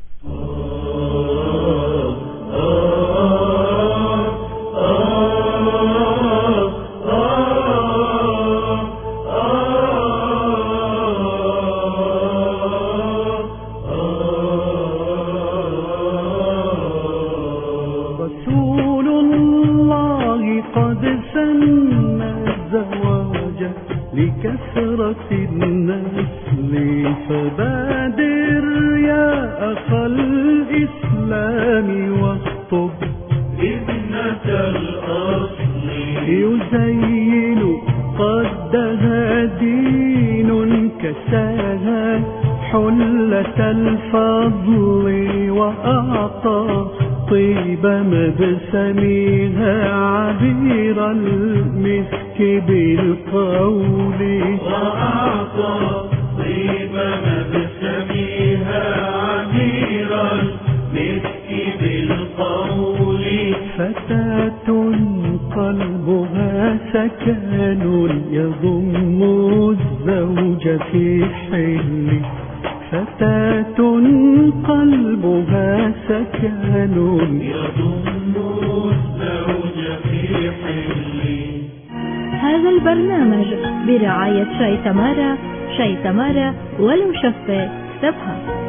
رسول الله قد سن الزواج لكثرة النسل، فبادر يا أخا الإسلام واخطب ابنة الأصل، يزين قدها دين كساها حلة الفضل، وأعطى طيب مبسمها عبير المسك بالقول، وأعطى طيب مبسمها عبير المسك بالقول، فتاة قلبها سكن يضم الزوج في حل، فتاة قلبها سكن يضم الزوج في حل. هذا البرنامج برعاية شاي تمارا، شاي تمارا ولو شفة سبها.